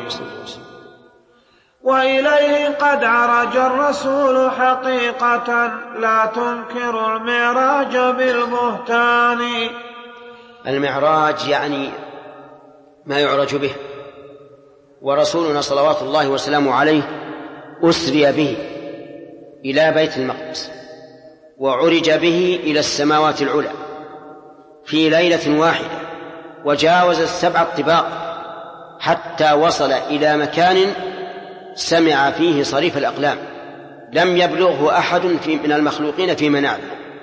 وإليه قد عرج الرسول حقيقة لا تنكر المعراج بالبهتان. المعراج يعني ما يعرج به، ورسولنا صلوات الله وسلامه عليه أسري به إلى بيت المقدس وعرج به إلى السماوات العلى في ليلة واحدة، وجاوز 7 طباق حتى وصل إلى مكان سمع فيه صريف الأقلام لم يبلغه أحد من المخلوقين في منام،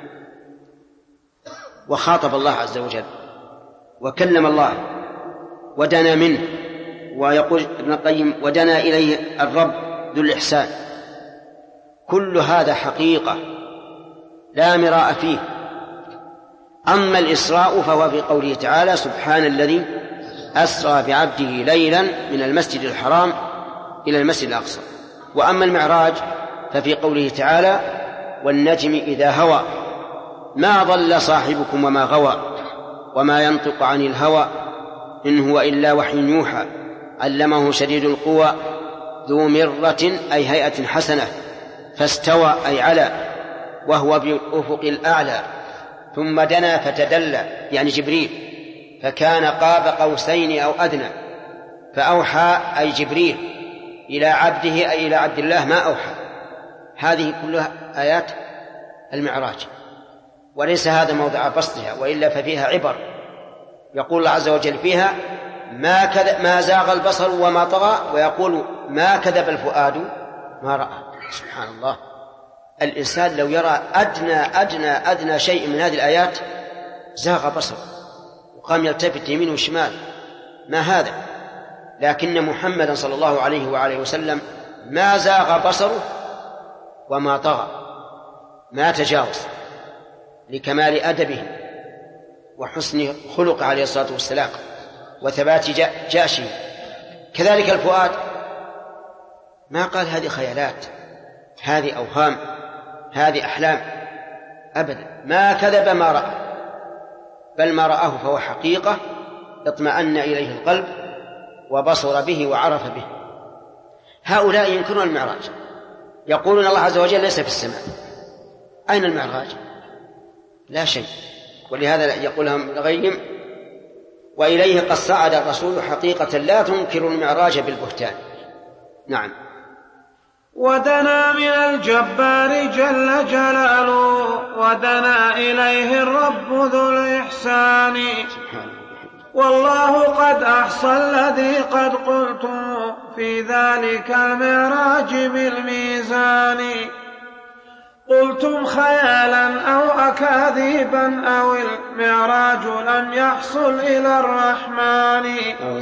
وخاطب الله عز وجل وكلم الله ودنا منه. ويقول ابن القيم: ودنا إليه الرب ذو الإحسان. كل هذا حقيقة لا مراء فيه. أما الإسراء فهو في قوله تعالى: سبحان الذي أسرى بعبده ليلا من المسجد الحرام إلى المسجد الأقصى. وأما المعراج ففي قوله تعالى: والنجم إذا هوى ما ضل صاحبكم وما غوى وما ينطق عن الهوى إن هو إلا وحي يوحى علمه شديد القوى ذو مرة أي هيئة حسنة فاستوى أي على وهو بالأفق الأعلى ثم دنا فتدلى يعني جبريل فكان قاب قوسين أو أدنى فأوحى أي جبريل إلى عبده أي إلى عبد الله ما أوحى. هذه كلها آيات المعراج، وليس هذا موضع بسطها، وإلا ففيها عبر. يقول الله عز وجل فيها: ما زاغ البصر وما طغى، ويقول: ما كذب الفؤاد ما رأى. سبحان الله، الإنسان لو يرى أدنى شيء من هذه الآيات زاغ بصره وقام يلتفت يمين وشمال. ما هذا؟ لكن محمدا صلى الله عليه وآله وسلم ما زاغ بصره وما طغى، ما تجاوز، لكمال أدبه وحسن خلقه عليه الصلاة والسلام. وثبات جأشه. كذلك الفؤاد ما قال هذه خيالات، هذه أوهام، هذه أحلام، أبدا، ما كذب ما رأى، بل ما رآه فهو حقيقة اطمأن إليه القلب وبصر به وعرف به. هؤلاء ينكرون المعراج، يقولون الله عز وجل ليس في السماء. أين المعراج؟ لا شيء. ولهذا يقول لهم الغيم: وإليه قد صعد الرسول حقيقة لا تنكر المعراج بالبهتان. نعم. ودنا من الجبار جل جلاله ودنا إليه الرب ذو الإحسان. والله قد أحصى الذي قد قلتم في ذلك المعراج بالميزان. قلتم خيالا أو أكاذيبا أو المعراج لم يحصل إلى الرحمن.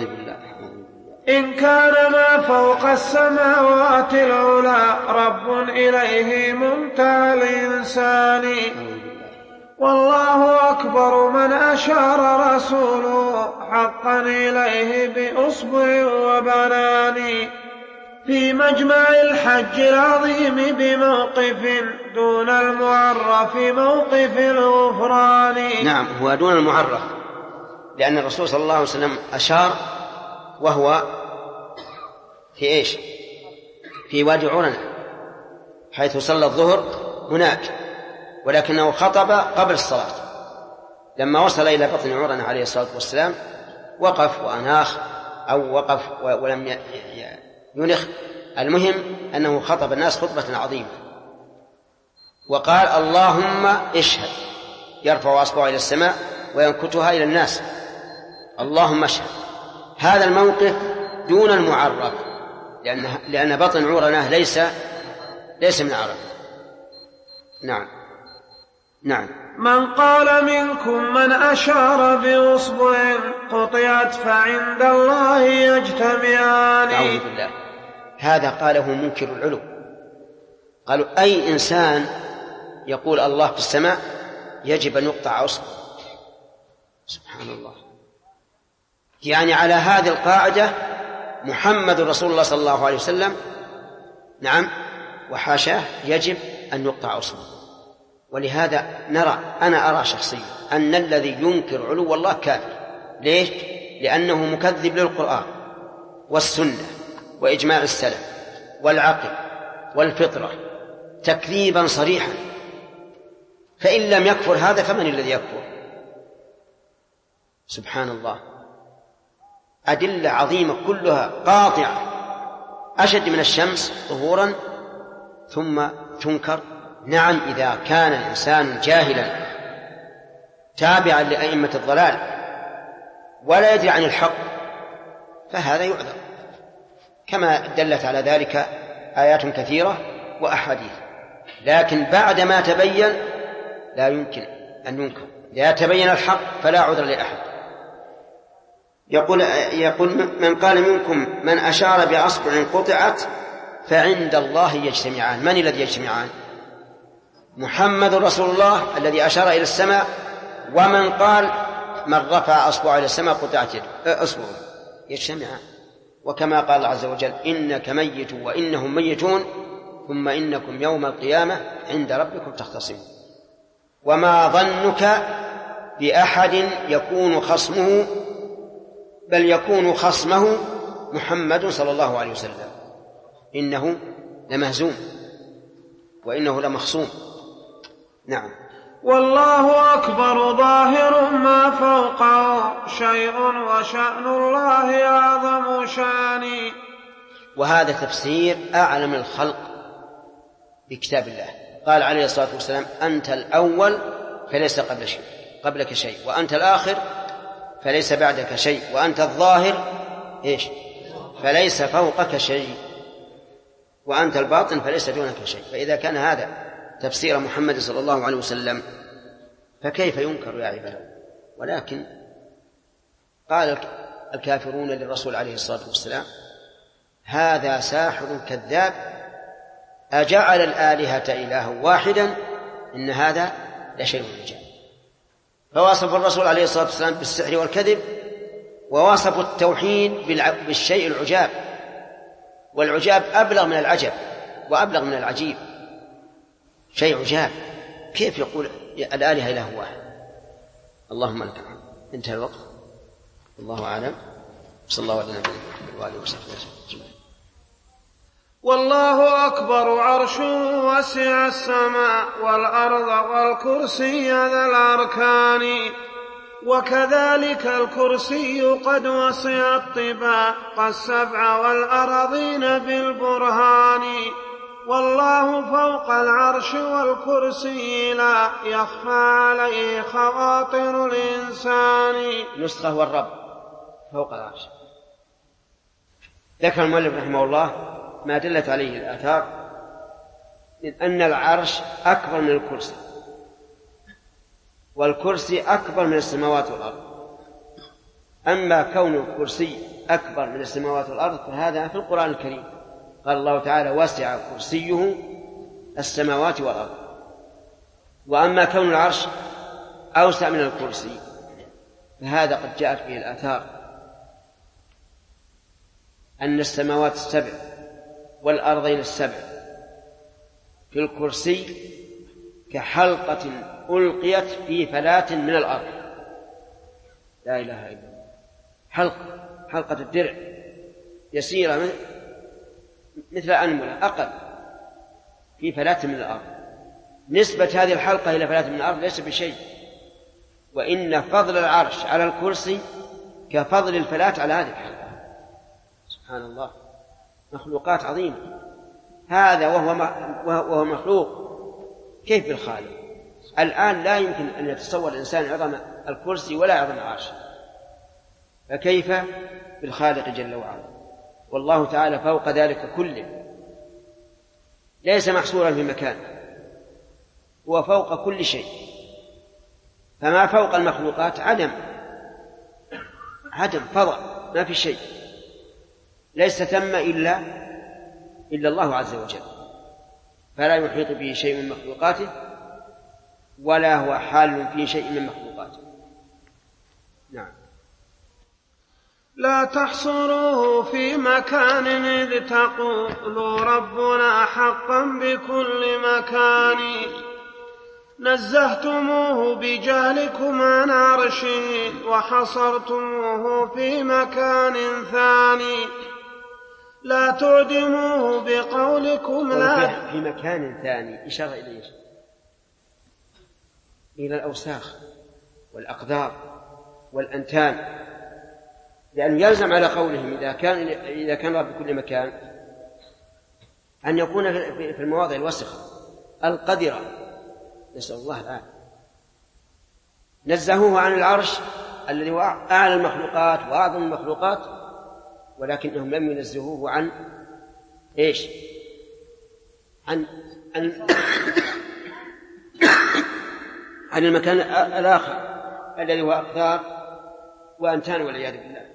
إن كان ما فوق السماوات العلى رب إليه منتهى الإنسان. والله أكبر من أشار رسوله حقا إليه بأصبع وبنان. في مجمع الحج العظيم بموقف دون المعرف موقف الغفران. نعم، هو دون المعرف، لأن الرسول صلى الله عليه وسلم أشار وهو في إيش؟ في وادي عرنة حيث صلى الظهر هناك، ولكنه خطب قبل الصلاة. لما وصل إلى بطن عرنة عليه الصلاة والسلام وقف وأناخ أو وقف ولم ينخ، المهم أنه خطب الناس خطبة عظيمة وقال: اللهم اشهد، يرفع أصبعه إلى السماء وينكتها إلى الناس، اللهم اشهد. هذا الموقف دون المعرف، لأن بطن عرنة ليس من عرب. نعم. نعم. من قال منكم من أشار بأصبع قطعت فعند الله يجتمعان. أعوذ بالله. هذا قاله منكر العلو، قالوا أي إنسان يقول الله في السماء يجب أن يقطع أصبع. سبحان الله. يعني على هذه القاعدة محمد رسول الله صلى الله عليه وسلم نعم وحاشاه يجب أن يقطع أصبع. ولهذا أنا أرى شخصيا أن الذي ينكر علو الله كافر. ليش؟ لأنه مكذب للقرآن والسنة وإجماع السلف والعقل والفطرة تكذيبا صريحا. فإن لم يكفر هذا فمن الذي يكفر؟ سبحان الله. أدلة عظيمة كلها قاطعة أشد من الشمس ظهورا ثم تنكر. نعم، إذا كان الإنسان جاهلا تابعا لأئمة الضلال ولا يدري عن الحق فهذا يعذر، كما دلت على ذلك آيات كثيرة وأحاديث. لكن بعد ما تبين لا يمكن أن ينكر، لا تبين الحق فلا عذر لأحد. يقول من قال منكم من أشار بأصبع قطعت فعند الله يجتمعان. من الذي يجتمعان؟ محمد رسول الله الذي أشار إلى السماء، ومن قال من رفع أصبعه إلى السماء قطعت أصبعه، يجتمعان. وكما قال الله عز وجل: إنك ميت وإنهم ميتون ثم إنكم يوم القيامة عند ربكم تختصمون. وما ظنك بأحد يكون خصمه بل يكون خصمه محمد صلى الله عليه وسلم، إنه لمهزوم وإنه لمخصوم. نعم. والله أكبر ظاهر ما فوقه شيء وشأن الله أعظم شاني. وهذا تفسير أعلم الخلق بكتاب الله. قال عليه الصلاة والسلام: أنت الأول فليس قبلك شيء، وأنت الآخر فليس بعدك شيء، وأنت الظاهر إيش؟ فليس فوقك شيء، وأنت الباطن فليس دونك شيء. فإذا كان هذا تفسير محمد صلى الله عليه وسلم فكيف ينكر يا عباد؟ ولكن قال الكافرون للرسول عليه الصلاة والسلام: هذا ساحر كذاب أجعل الآلهة إلها واحدا إن هذا لشيء عجاب. فوصف الرسول عليه الصلاة والسلام بالسحر والكذب ووصفوا التوحيد بالشيء العجاب، والعجاب أبلغ من العجب وأبلغ من العجيب. شيء عجاب، كيف يقول الآلهة إله واحد؟ اللهم لك الحمد. انتهى الوقت، الله أعلم. صلى الله عليه وسلم وآله وصحبه وسلم. والله أكبر. عرشه وسع السماء والأرض والكرسي ذا الأركان، وكذلك الكرسي قد وسع الطباق السبع والأرضين بالبرهان. والله فوق العرش والكرسي لا يخفى عليه خواطر الإنسان. نسخة والرب فوق العرش. ذكر المؤلف رحمه الله ما دلت عليه الآثار من أن العرش أكبر من الكرسي، والكرسي أكبر من السماوات والأرض. أما كون الكرسي أكبر من السماوات والأرض فهذا في القرآن الكريم، قال الله تعالى وسع كرسيه السماوات والأرض. وأما كون العرش أوسع من الكرسي فهذا قد جاءت به الآثار أن السماوات السبع والأرضين السبع في الكرسي كحلقة ألقيت في فلاة من الأرض. لا إله إلا الله. حلقة الدرع يسيرة مثل أنملة أقل في فلاة من الأرض. نسبة هذه الحلقة إلى فلاة من الأرض ليس بشيء، وإن فضل العرش على الكرسي كفضل الفلاة على هذه الحلقة. سبحان الله، مخلوقات عظيمة. هذا وهو مخلوق، كيف بالخالق؟ الآن لا يمكن أن يتصور الإنسان عظم الكرسي ولا عظم العرش، فكيف بالخالق جل وعلا؟ والله تعالى فوق ذلك كله، ليس محصورا في مكان، هو فوق كل شيء. فما فوق المخلوقات عدم فضاء، ما في شيء، ليس ثم إلا الله عز وجل، فلا يحيط به شيء من مخلوقاته ولا هو حال في شيء من مخلوقاته. نعم. لا تحصروه في مكان إذ تقول ربنا حقا بكل مكان. نزهتموه بجهلكم عن عرشه وحصرتموه في مكان ثاني. لا تعدموه بقولكم لا في مكان ثاني. إشارة إليه إلى الأوساخ والأقدار والأنتان، لأنه يلزم على قولهم إذا كان رب بكل مكان أن يكون في المواضع الوسخة القذرة، نسأل الله العافية. نزهوه عن العرش الذي هو أعلى المخلوقات وأعظم المخلوقات، ولكنهم لم ينزهوه عن إيش؟ عن المكان الآخر الذي هو أقدار وأنتان والعياذ بالله.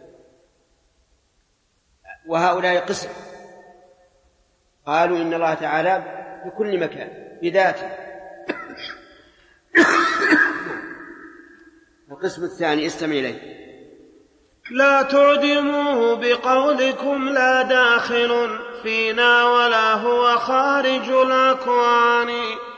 وهؤلاء قسم، قالوا إن الله تعالى بكل مكان بذاته. القسم الثاني استمع إليه. لا تعدموه بقولكم لا داخل فينا ولا هو خارج الأكوان.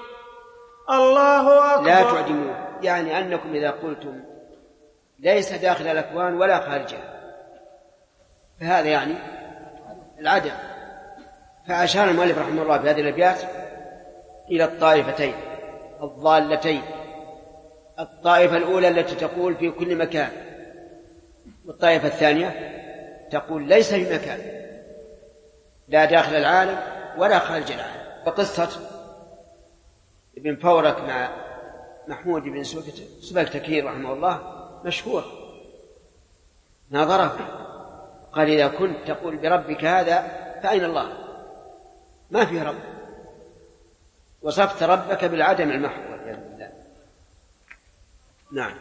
الله أكبر. لا تعدموه يعني أنكم إذا قلتم ليس داخل الأكوان ولا خارجها فهذا يعني العدم. فأشار المؤلف رحمه الله في هذه الأبيات إلى الطائفتين الضالتين، الطائفة الأولى التي تقول في كل مكان، والطائفة الثانية تقول ليس في مكان، لا داخل العالم ولا خارج العالم. وقصة ابن فورك مع محمود بن سبكتكين رحمه الله مشهور. ناظره قال إذا كنت تقول بربك هذا فأين الله؟ ما في رب، وصفت ربك بالعدم المحض والعياذ بالله. نعم.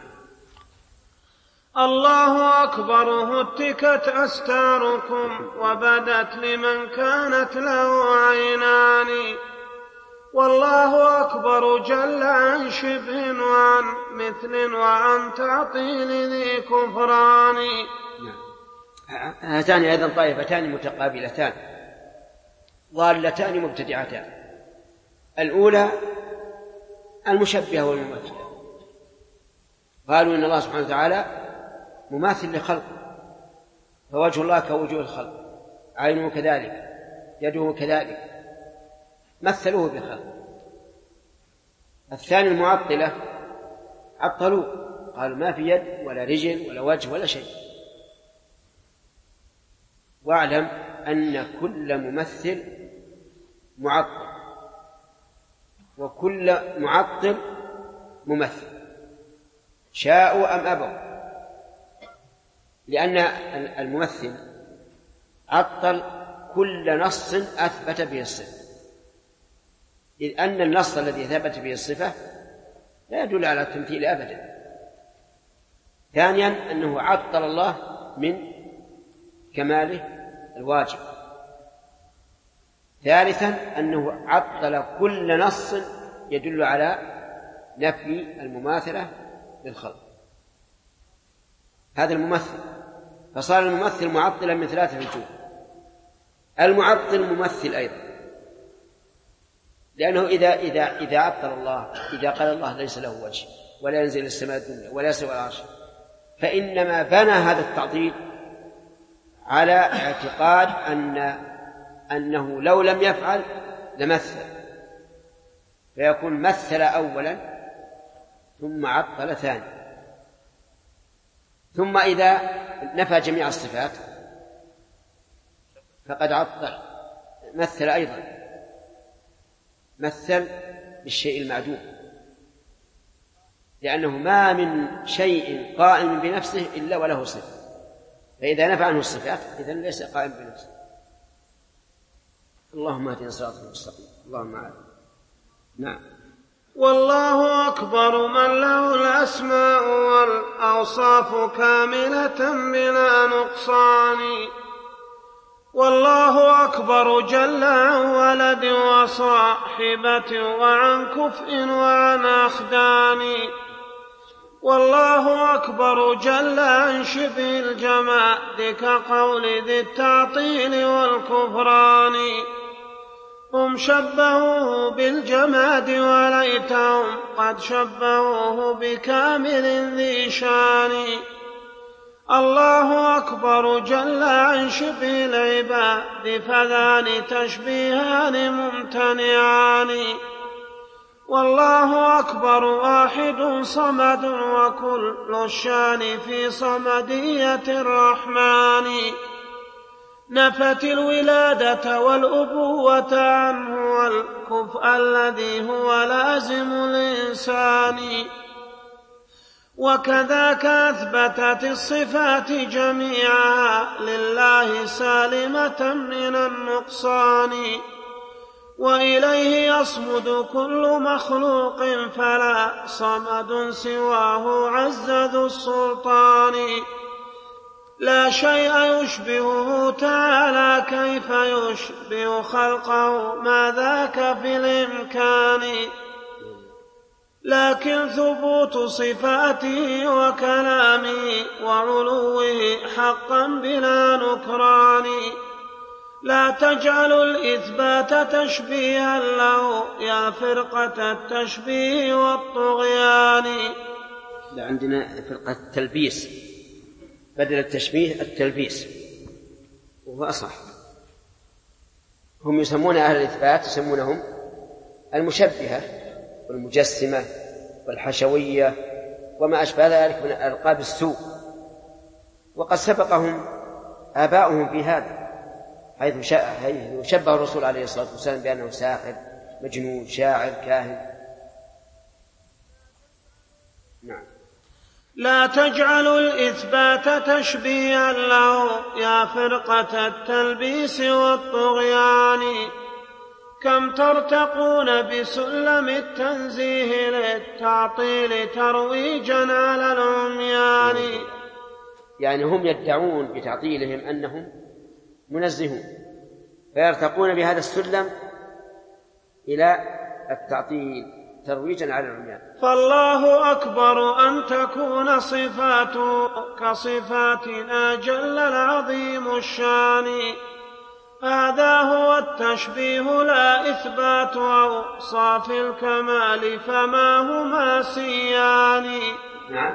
الله أكبر. هتكت أستاركم وبدت لمن كانت له عينان. والله أكبر جل عن شبه وعن مثل وعن تعطيل ذي كفران. نعم. هاتان أيضا طائفتان متقابلتان ضالتان مبتدعتان. الأولى المشبهة والممثلة، قالوا إن الله سبحانه وتعالى مماثل لخلقه، فوجه الله كوجه الخلق، عينه كذلك، يده كذلك، مثلوه بخلق. الثاني المعطلة عطلوه، قالوا ما في يد ولا رجل ولا وجه ولا شيء. واعلم أن كل ممثل معطل وكل معطل ممثل، شاءوا أم أبوا، لأن الممثل عطل كل نص أثبت به الصفة، إذ أن النص الذي ثبت به الصفة لا يدل على التمثيل أبدا. ثانيا أنه عطل الله من كماله الواجب. ثالثا أنه عطل كل نص يدل على نفي المماثلة للخلق. هذا الممثل، فصار الممثل معطلا من ثلاثة وجوه. المعطل ممثل أيضا، لأنه إذا عطل الله، إذا قال الله ليس له وجه ولا ينزل السماء الدنيا ولا يسوى العرش، فإنما بنى هذا التعطيل على اعتقاد أنه لو لم يفعل لمثل، فيكون مثل أولا ثم عطل ثاني. ثم إذا نفى جميع الصفات فقد عطل، مثل أيضا، مثل بالشيء المعدوم، لأنه ما من شيء قائم بنفسه إلا وله صفة، فإذا نفى عنه الصفات إذن ليس قائم بنفسه. اللهم اهدنا صراطك المستقيم. اللهم اعلم. نعم. والله أكبر من له الأسماء والأوصاف كاملة بلا نقصان. والله أكبر جل عن ولد وصاحبة وعن كفء وعن أخدان. والله أكبر جل عن شبه الجماد كقول ذي التعطيل والكفران. هم شبهوه بالجماد وليتهم قد شبهوه بكامل ذي شان. الله أكبر جل عن شبه العباد فذان تشبيهان ممتنعان. والله أكبر واحد صمد وكل الشان في صمدية الرحمن. نفت الولادة والأبوة عنه والكفء الذي هو لازم الإنسان. وكذاك أثبتت الصفات جميعها لله سالمة من النقصان. وإليه يصمد كل مخلوق فلا صمد سواه عز ذو السلطان. لا شيء يشبهه تعالى كيف يشبه خلقه ما ذاك في الإمكان. لكن ثبوت صفاته وكلامه وعلوه حقا بلا نكران. لا تجعلوا الإثبات تشبيها له يا فرقة التشبيه والطغيان. لا، عندنا فرقة التلبيس بدل التشبيه التلبيس، وهو أصح. هم يسمون أهل الإثبات يسمونهم المشبهة والمجسمة والحشوية وما أشبه ذلك من ألقاب السوء، وقد سبقهم آباؤهم في هذا، حيث شبه الرسول عليه الصلاة والسلام بأنه ساحر مجنون شاعر كاهن. نعم. لا تجعلوا الإثبات تشبيها له يا فرقة التلبيس والطغيان. كم ترتقون بسلم التنزيه للتعطيل ترويجا على العميان. يعني هم يدعون بتعطيلهم أنهم منزهون، فيرتقون بهذا السلم إلى التعطيل ترويجا على العميان. فالله أكبر أن تكون صفاته كصفاتنا جل العظيم الشان. هذا هو التشبيه لا إثبات أوصاف الكمال فما هما سيان. نعم.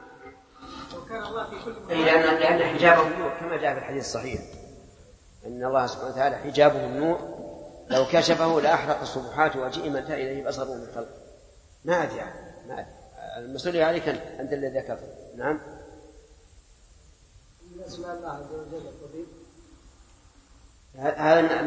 لأن حجابه النور كما جاء في الحديث الصحيح أن الله سبحانه وتعالى حجابه النور لو كشفه لأحرق الصبحات وجيء من انتهى إليه بصره من خلقه. ما أدري المسؤولية عليك أنت الذي ذكرته. نعم. اسماء الله عز وجل الطبيب هذا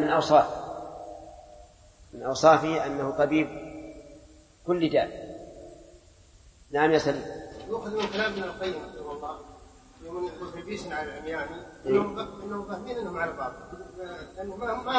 من أوصافه أنه طبيب كل داء. نعم يا سليم. يؤخذ من كلام ابن القيم رحمه الله يوم يقول في بيس على العميان انهم فاهمين انهم على بعض لانه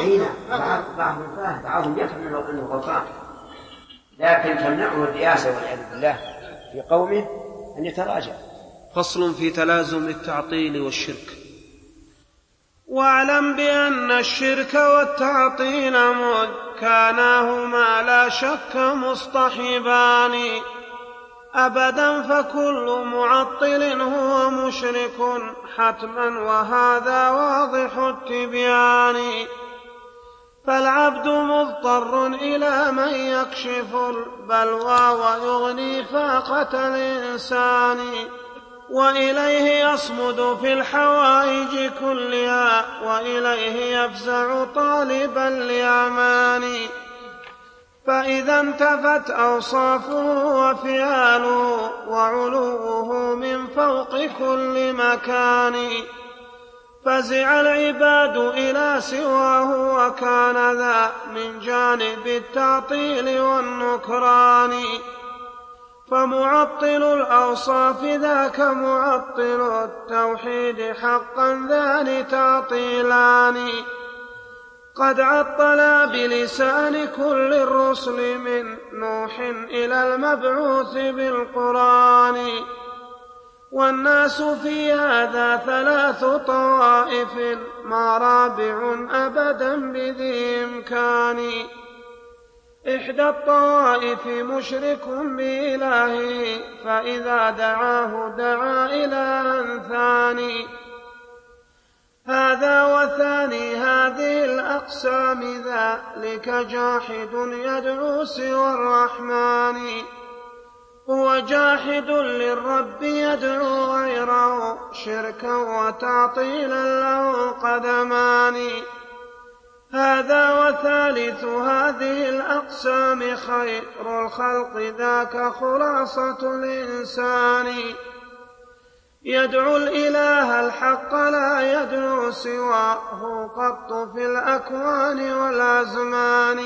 بعضهم يفهم انه غلطان لكن تمنعه الرئاسه والعياذ بالله في قومه ان يتراجع. فصل في تلازم التعطيل والشرك. واعلم بأن الشرك والتعطيل كاناهما لا شك مصطحبان أبدا فكل معطل هو مشرك حتما وهذا واضح التبيان. فالعبد مضطر إلى من يكشف البلوى ويغني فاقة الإنسان وإليه يصمد في الحوائج كلها وإليه يفزع طالبا لأمان. فإذا انتفت أوصافه وفعاله وعلوه من فوق كل مكان فزع العباد إلى سواه وكان ذا من جانب التعطيل والنكران. فمعطل الأوصاف ذاك معطل التوحيد حقا ذان تعطيلان قد عطلا بلسان كل الرسل من نوح إلى المبعوث بالقرآن. والناس في هذا ثلاث طوائف ما رابع أبدا بذي إمكان. إحدى الطوائف مشرك بإلهه فإذا دعاه دعا إلها ثاني. هذا وثاني هذه الأقسام ذلك جاحد يدعو سوى الرحمن. هو جاحد للرب يدعو غيره شركا وتعطيلا له قدمان. هذا وثالث هذه الأقسام خير الخلق ذاك خلاصة الإنسان. يدعو الإله الحق لا يدعو سواه قط في الأكوان والأزمان.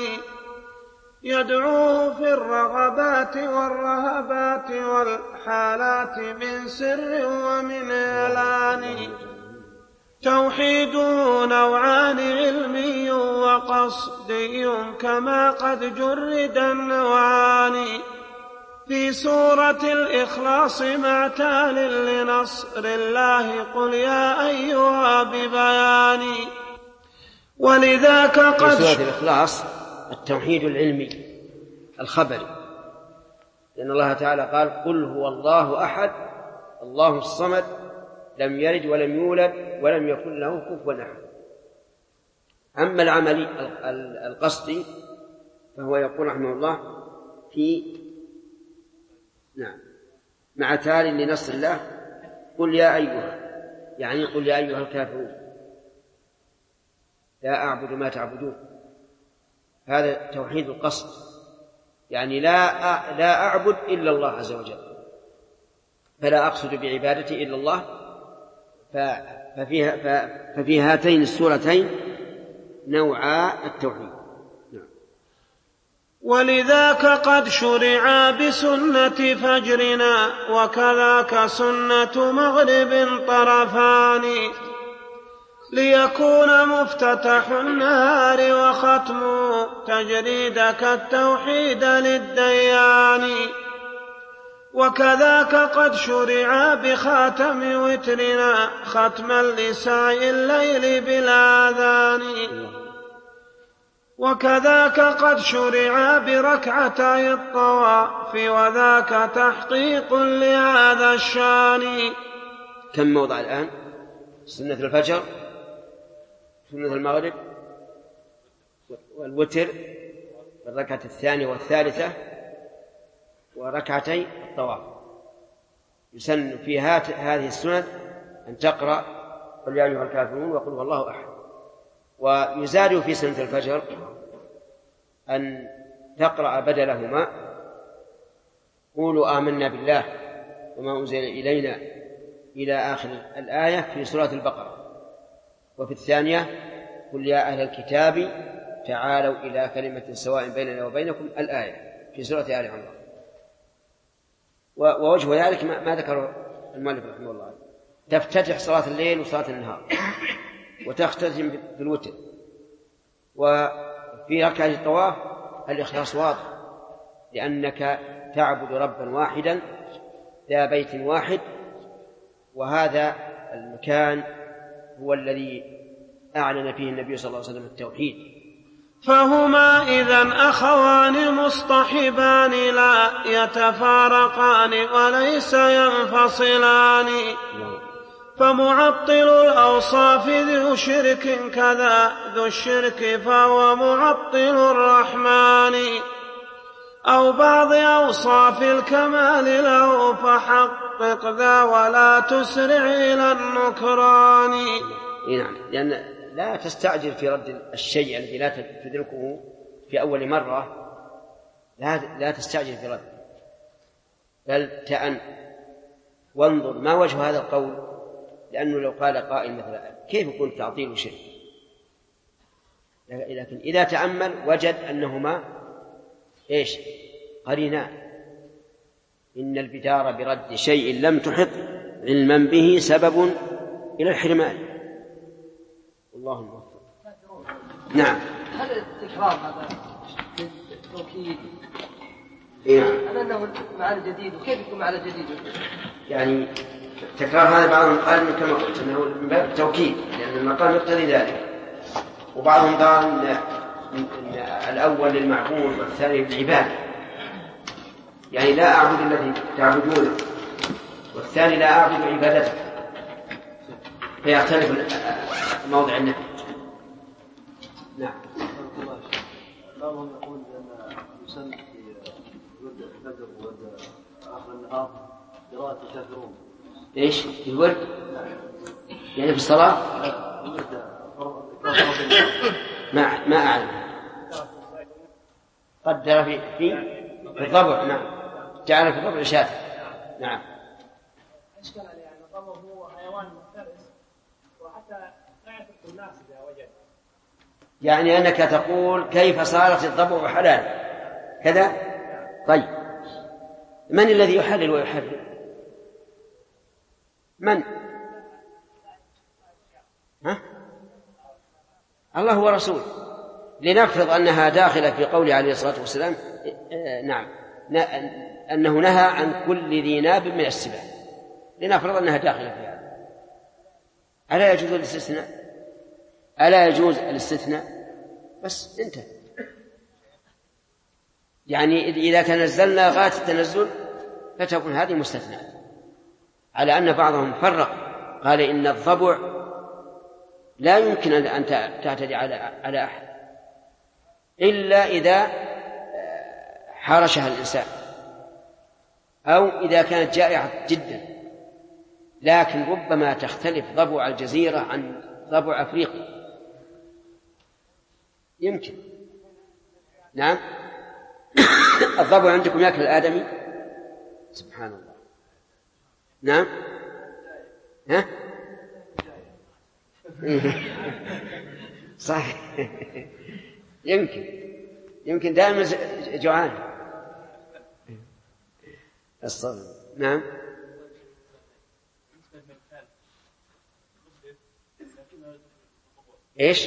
يدعوه في الرغبات والرهبات والحالات من سر ومن إعلان. توحيده نوعان علمي وقصدي كما قد جرد النوعان. في سورة الإخلاص مع تال لنصر الله قل يا أيها ببيان. ولذاك قد في سورة الإخلاص التوحيد العلمي الخبري لأن الله تعالى قال قل هو الله أحد الله الصمد لم يلد ولم يولد ولم يكن له كفوا أحد. أما العملي القصدي فهو يقول رحمه الله في مع تال لنصر الله قل يا أيها يعني قل يا أيها الكافرون لا أعبد ما تعبدون. هذا توحيد القصد يعني لا أعبد إلا الله عز وجل فلا أقصد بعبادتي إلا الله. ففي هاتين السورتين نوعا التوحيد. ولذاك قد شرعا بسنة فجرنا وكذاك سنة مغرب طرفان ليكون مفتتح النهار وختم تجريدك التوحيد للديان. وكذاك قد شرعا بخاتم وترنا ختما لساء الليل بالآذان. وكذاك قد شرع بركعتي الطواف وذاك تحقيق لهذا الشان. كم موضع الآن؟ سنة الفجر، سنة المغرب، والوتر، الركعة الثانية والثالثة، وركعتي الطواف. يسن في هذه السنن أن تقرأ قل يا أيها الكافرون وقل هو الله أحد. ويزاد في سنة الفجر أن تقرأ بدلهما قولوا آمنا بالله وما أنزل إلينا إلى آخر الآية في سورة البقرة. وفي الثانية قل يا أهل الكتاب تعالوا إلى كلمة سواء بيننا وبينكم الآية في سورة آل عمران. ووجه ذلك ما ذكره المؤلف رحمه الله، تفتتح صلاة الليل وصلاة النهار وتختتم بالوتر. وفي ركعة الطواف الإخلاص واضح، لأنك تعبد ربا واحدا ذا بيت واحد، وهذا المكان هو الذي أعلن فيه النبي صلى الله عليه وسلم التوحيد. فهما إذن أخوان مصطحبان لا يتفارقان وليس ينفصلان. فمعطل الأوصاف ذو شرك كذا ذو الشرك فهو معطل الرحمن، أو بعض أوصاف الكمال له فحقق ذا ولا تسرع إلى النكران. نعم، لأن لا تستعجل في رد الشيء الذي لا تدركه في أول مرة، لا تستعجل في رد، بل تأن وانظر ما وجه هذا القول. لأنه لو قال قائل مثلا كيف يكون تعطيل شيء، لكن إذا تأمل وجد أنهما إيش قرينان. إن البدار برد شيء لم تحط علما به سبب إلى الحرمان. الله الموفق. نعم. هل التكرار هذا للتوكيد؟ نعم. أنه معنى جديد، وكيف يكون معنى جديد؟ يعني تكرار هذا بعضهم قال من كما قلت أنه من باب التوكيد لأن المقام يقتضي ذلك، وبعضهم قال إن الأول للمعبود والثاني للعباد، يعني لا أعبد الذي تعبدونه والثاني لا أعبد عبادته، فيختلف موضع النفي. نعم. بعضهم يقول أن يسن في ود الفجر وود آخر النهار قراءة الكافرون. إيش في الورد؟ يعني في الصلاة؟ ما أعلم. قدر في الضبع. نعم، جعل في الضبع شاة. نعم. أشكال عليه يعني الضبع هو حيوان مفترس وحتى لا يترك الناس إذا وجد. يعني أنك تقول كيف صارت الضبع حلال كذا؟ طيب من الذي يحلل ويحرم؟ من؟ الله ورسوله. لنفرض أنها داخلة في قوله عليه الصلاة والسلام نعم أنه نهى عن كل ذي ناب من السباع، لنفرض أنها داخلة في هذا، ألا يجوز الاستثناء؟ ألا يجوز الاستثناء؟ بس انتهى. يعني إذا تنزلنا غاية التنزل فتكون هذه مستثناء، على أن بعضهم فرق قال إن الضبع لا يمكن أن تعتدي على أحد إلا إذا حارشها الإنسان أو إذا كانت جائعة جدا، لكن ربما تختلف ضبع الجزيرة عن ضبع أفريقيا، يمكن. نعم. الضبع عندكم يأكل الآدمي؟ سبحان الله. نعم. ها؟ صحيح. يمكن دائما جوعان. الصبر. نعم. إيش؟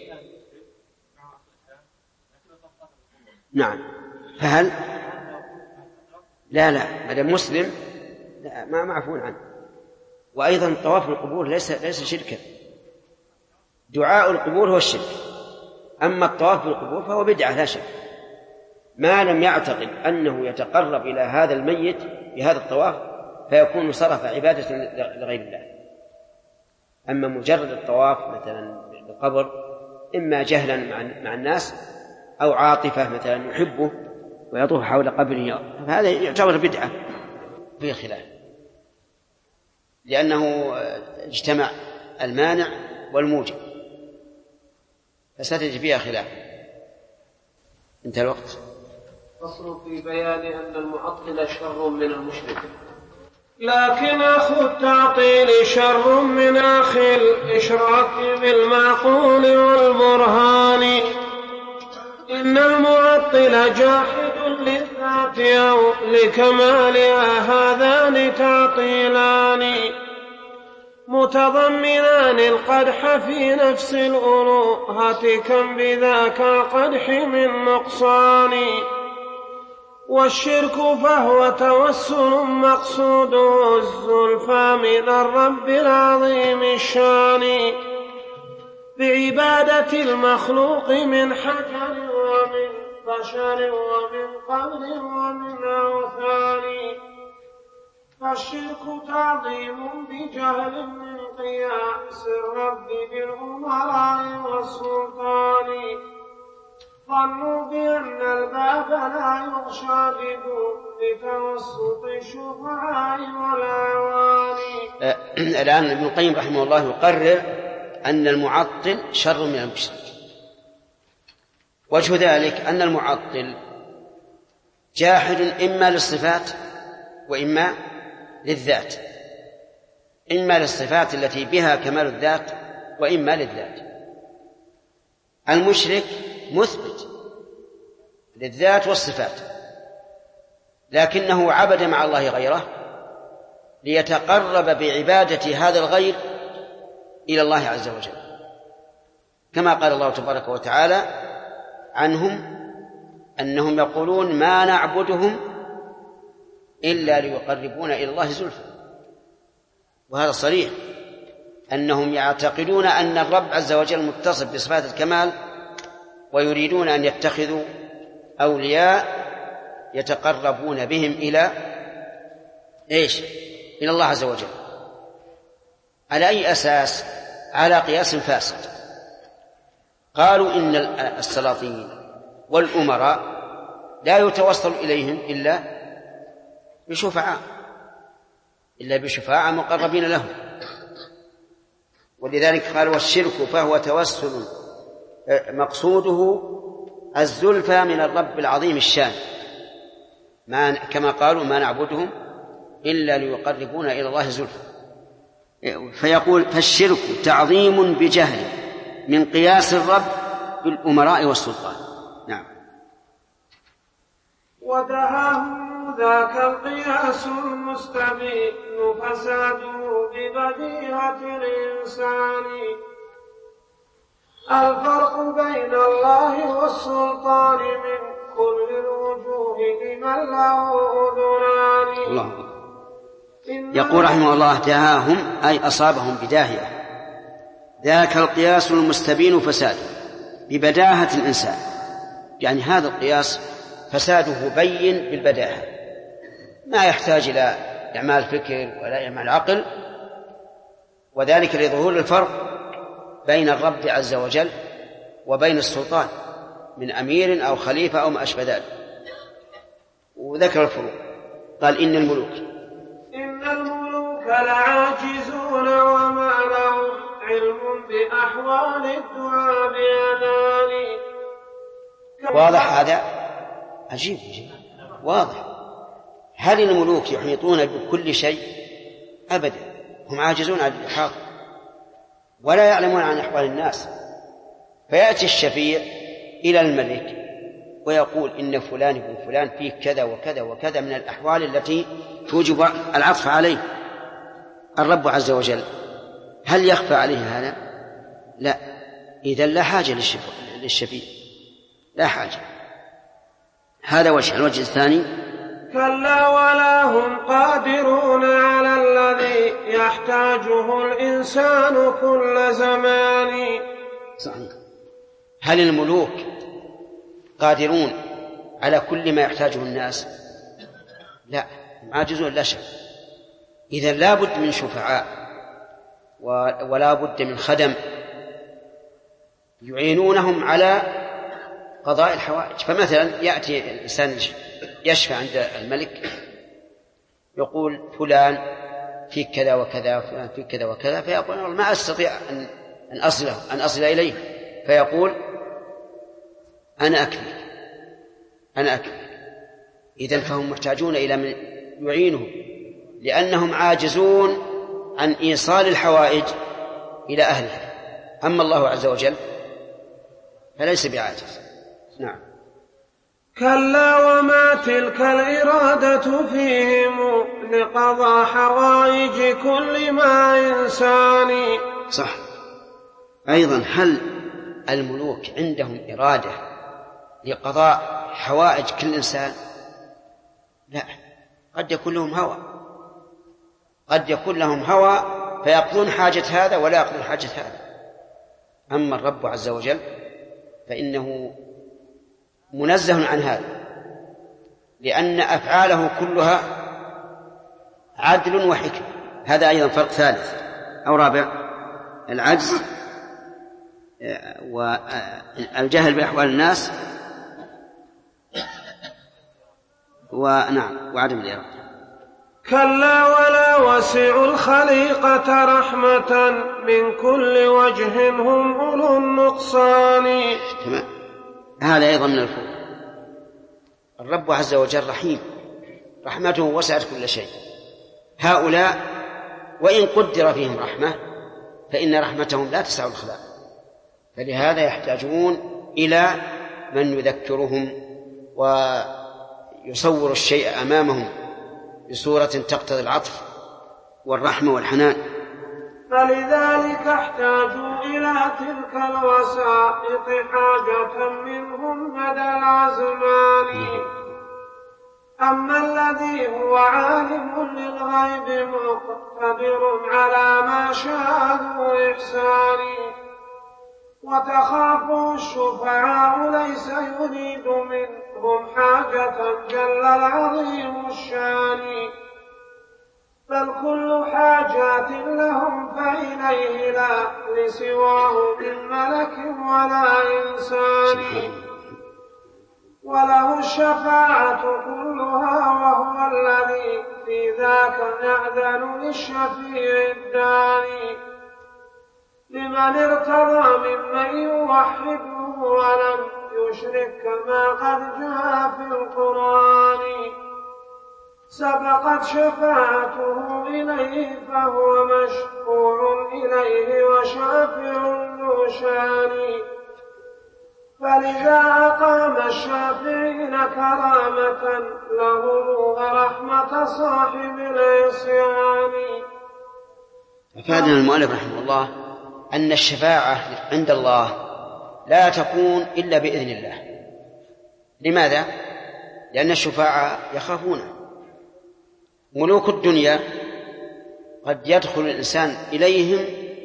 نعم. فهل لا ما دام مسلم لا ما معفون عنه. وأيضا طواف القبور ليس شركا، دعاء القبور هو الشرك، أما الطواف بالقبور فهو بدعة لا شك، ما لم يعتقد أنه يتقرب إلى هذا الميت بهذا الطواف فيكون صرف عبادة لغير الله. أما مجرد الطواف مثلا بالقبر إما جهلا مع الناس أو عاطفة مثلا يحبه ويطوف حول قبره، فهذا يعتبر بدعة فيه خلاف، لأنه اجتمع المانع والموجب، فستجد فيها خلاف. انتهى الوقت. فصل في بيان أن المعطل شر من المشرك. لكن أخو التعطيل شر من أخي الإشراك بالمعقول والبرهان. إن المعطل جاحد للذات أو لكمالها، هذان تعطيلان متضمنان القدح في نفس الألوهة، كم بذاك القدح من نقصان. والشرك فهو توسل مقصوده الزلفى من الرب العظيم الشان، بعبادة المخلوق من حجر ومن بشر ومن قبر ومن أوثان. فالشرك تعظيم بجهل من قياس الرب بالأمراء والسلطان. ظنوا بأن الباب لا يغشى بدون لتوسط الشفعاء والأعوان. الآن ابن القيم رحمه الله يقرر أن المعطل شر من المشرك. وجه ذلك أن المعطل جاحد إما للصفات وإما للذات، إما للصفات التي بها كمال الذات وإما للذات. المشرك مثبت للذات والصفات، لكنه عبد مع الله غيره ليتقرب بعبادة هذا الغير إلى الله عز وجل، كما قال الله تبارك وتعالى عنهم أنهم يقولون ما نعبدهم إلا ليقربونا إلى الله زلفى. وهذا صريح أنهم يعتقدون أن الرب عز وجل متصف بصفات الكمال، ويريدون أن يتخذوا أولياء يتقربون بهم إلى إلى الله عز وجل. على أي أساس؟ على قياس فاسد. قالوا إن السلاطين والأمراء لا يتوصل إليهم إلا بشفاعة مقربين لهم، ولذلك قالوا والشرك فهو توسل مقصوده الزلفى من الرب العظيم الشان، كما قالوا ما نعبدهم إلا ليقربونا إلى الله زلفى. فيقول فالشرك تعظيم بجهل من قياس الرب بالأمراء والسلطان. نعم. ودهاهم ذاك القياس المستبين فساده ببديهة الإنسان. الفرق بين الله والسلطان من كل الوجوه لمن له أذنان. الله يقول رحمه الله دهاهم أي أصابهم بداهية، ذاك القياس المستبين فساده ببداهة الإنسان، يعني هذا القياس فساده بين بالبداهة، ما يحتاج إلى إعمال فكر ولا إعمال عقل، وذلك لظهور الفرق بين الرب عز وجل وبين السلطان من أمير أو خليفة أو ما أشبه ذلك. وذكر الفروق، قال إن الملوك لعاجزون وما لهم علم بأحوال الدعاء بأذان. واضح هذا؟ عجيب واضح. هل الملوك يحيطون بكل شيء؟ أبدا، هم عاجزون عن الإحاطة ولا يعلمون عن أحوال الناس. فيأتي الشفيع إلى الملك ويقول إن فلان ابن فلان فيه كذا وكذا وكذا من الأحوال التي توجب العطف عليه. الرب عز وجل هل يخفى عليه هذا؟ لا، إذن لا حاجة للشفيع، لا حاجة. هذا وجه. الوجه الثاني كلا ولا هم قادرون على الذي يحتاجه الإنسان كل زمان. صحيح. هل الملوك قادرون على كل ما يحتاجه الناس؟ لا، عاجزون لا شك. إذن لا بد من شفعاء ولا بد من خدم يعينونهم على قضاء الحوائج. فمثلا يأتي الإنسان يشفع عند الملك، يقول فلان فيك كذا وكذا، فلان فيك كذا وكذا، فيقول ما أستطيع أن أصل إليه، فيقول أنا أكفي. إذن فهم محتاجون إلى من يعينهم، لأنهم عاجزون عن إيصال الحوائج إلى أهلها. أما الله عز وجل فليس بعاجز. نعم. كلا وما تلك الإرادة فيهم لقضاء حوائج كل ما إنسان. صح. أيضا هل الملوك عندهم إرادة لقضاء حوائج كل إنسان؟ لا، قد يكون لهم هوى فيقضون حاجة هذا ولا يقضون حاجة هذا. أما الرب عز وجل فإنه منزه عن هذا، لأن أفعاله كلها عدل وحكمة. هذا أيضا فرق ثالث أو رابع، العجز والجهل بأحوال الناس وعدم الإرادة. كلا ولا وسع الخليقة رحمة من كل وجه هم أولو النقصان. تمام. هذا أيضا من الفروق. الرب عز وجل رحيم، رحمته وسعت كل شيء. هؤلاء وإن قدر فيهم رحمة فإن رحمتهم لا تسع الخلائق، فلهذا يحتاجون إلى من يذكرهم ويصور الشيء أمامهم بصورة تقتضي العطف والرحمة والحنان. فلذلك احتاجوا إلى تلك الوسائط حاجة منهم مدى الأزمان. أما الذي هو عالم للغيب مقتدر على ما شاء ذو إحسان، وتخاف الشفعاء ليس يريد منهم حاجة جل العظيم الشان، بل كل حاجات لهم فإليه لا لسواه من ملك ولا إنسان. وله الشفاعة كلها وهو الذي في ذاك يأذن للشفيع الداني، لمن ارتضى ممن يوحده ولم يشرك كما قد جاء في القرآن. سبقت شفاعته إليه فهو مشفوع إليه وشافع ذو شان، فلذا أقام الشافعين كرامة لهم ورحمة صاحب العصيان. أفادنا المؤلف رحمه الله أن الشفاعة عند الله لا تكون إلا بإذن الله. لماذا؟ لأن الشفاعة يخافونه. ملوك الدنيا قد يدخل الإنسان إليهم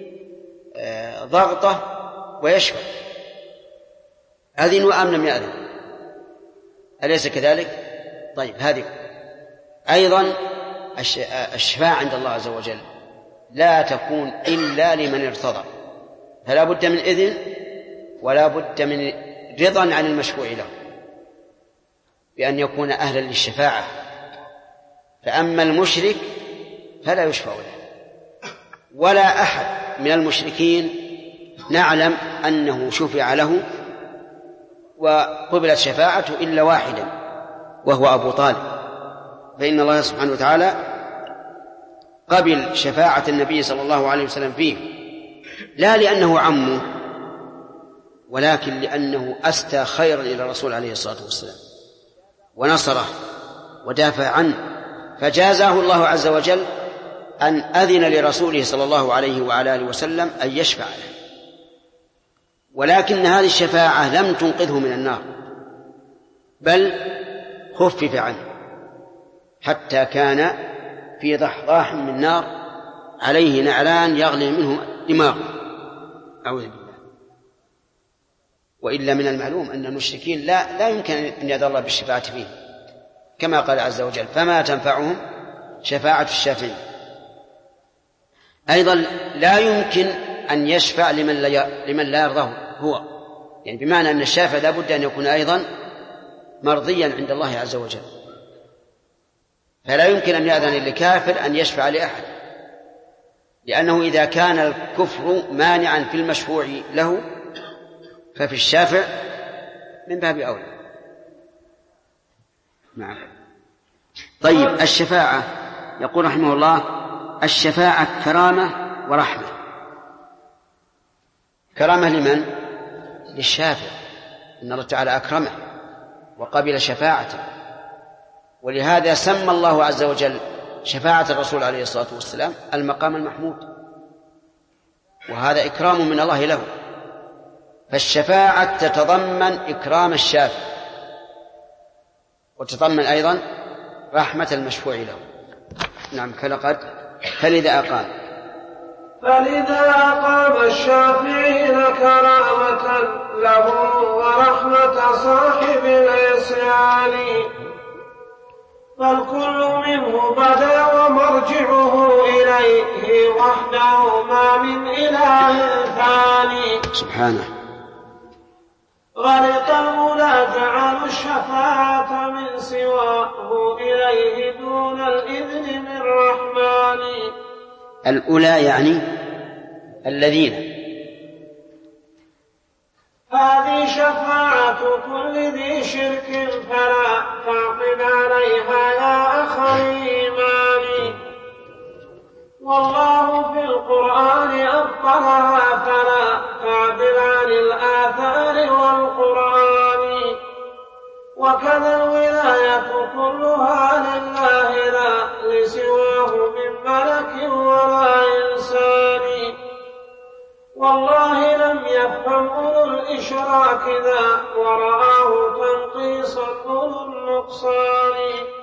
ضغطة ويشفع، أذن أم لم يأذن؟ أليس كذلك؟ طيب، هذه أيضا الشفاعة عند الله عز وجل لا تكون إلا لمن ارتضى، فلا بد من إذن ولا بد من رضا عن المشفوع له بأن يكون أهلا للشفاعة. فأما المشرك فلا يشفع له، ولا أحد من المشركين نعلم أنه شفع له وقبلت شفاعته إلا واحدا وهو أبو طالب، فإن الله سبحانه وتعالى قبل شفاعة النبي صلى الله عليه وسلم فيه، لا لأنه عمه ولكن لأنه أستى خيرا إلى الرسول عليه الصلاة والسلام ونصره ودافع عنه، فجازاه الله عز وجل أن أذن لرسوله صلى الله عليه وعلى آله وسلم أن يشفع له. ولكن هذه الشفاعة لم تنقذه من النار، بل خفف عنه حتى كان في ضحضاح من نار عليه نعلان يغلي منه دماغه، أعوذ بالله. وإلا من المعلوم أن المشركين لا يمكن أن يدعو الله بالشفاعة فيه، كما قال عز وجل: فما تنفعهم شفاعة الشافعين. أيضا لا يمكن أن يشفع لمن لا يرضاه هو، يعني بمعنى أن الشافع لا بد أن يكون أيضا مرضيا عند الله عز وجل، فلا يمكن أن يأذن لكافر أن يشفع لأحد، لأنه إذا كان الكفر مانعا في المشفوع له ففي الشافع من باب أولى. نعم. طيب، الشفاعة يقول رحمه الله: الشفاعة كرامة ورحمة. كرامة لمن؟ للشافع، إن الله تعالى أكرمه وقبل شفاعته، ولهذا سمى الله عز وجل شفاعة الرسول عليه الصلاة والسلام المقام المحمود، وهذا إكرام من الله له. فالشفاعة تتضمن إكرام الشافع، وتتضمن أيضا رحمة المشفوع له. نعم. فلذا أقام الشافعين كرامة له ورحمة صاحب العصيان، فالكل منه بدا ومرجعه إليه وحده، ما من إله ثاني. سبحانه. غرق المولى جعل الشفاعة من سواه إليه دون الإذن من رحمن. الأولى يعني الذين. هذه شفاعة كل ذي شرك فلا تعقد عليها يا أخ الإيمان، والله في القرآن أبطلها فلا تعدل عن الآثار والقرآن. وكذا الولاية كلها لله لا لسواه من ملك ولا إنسان، والله لم يفهم أولو الإشراك ذا ورآه تنقيصا أولو النقصان.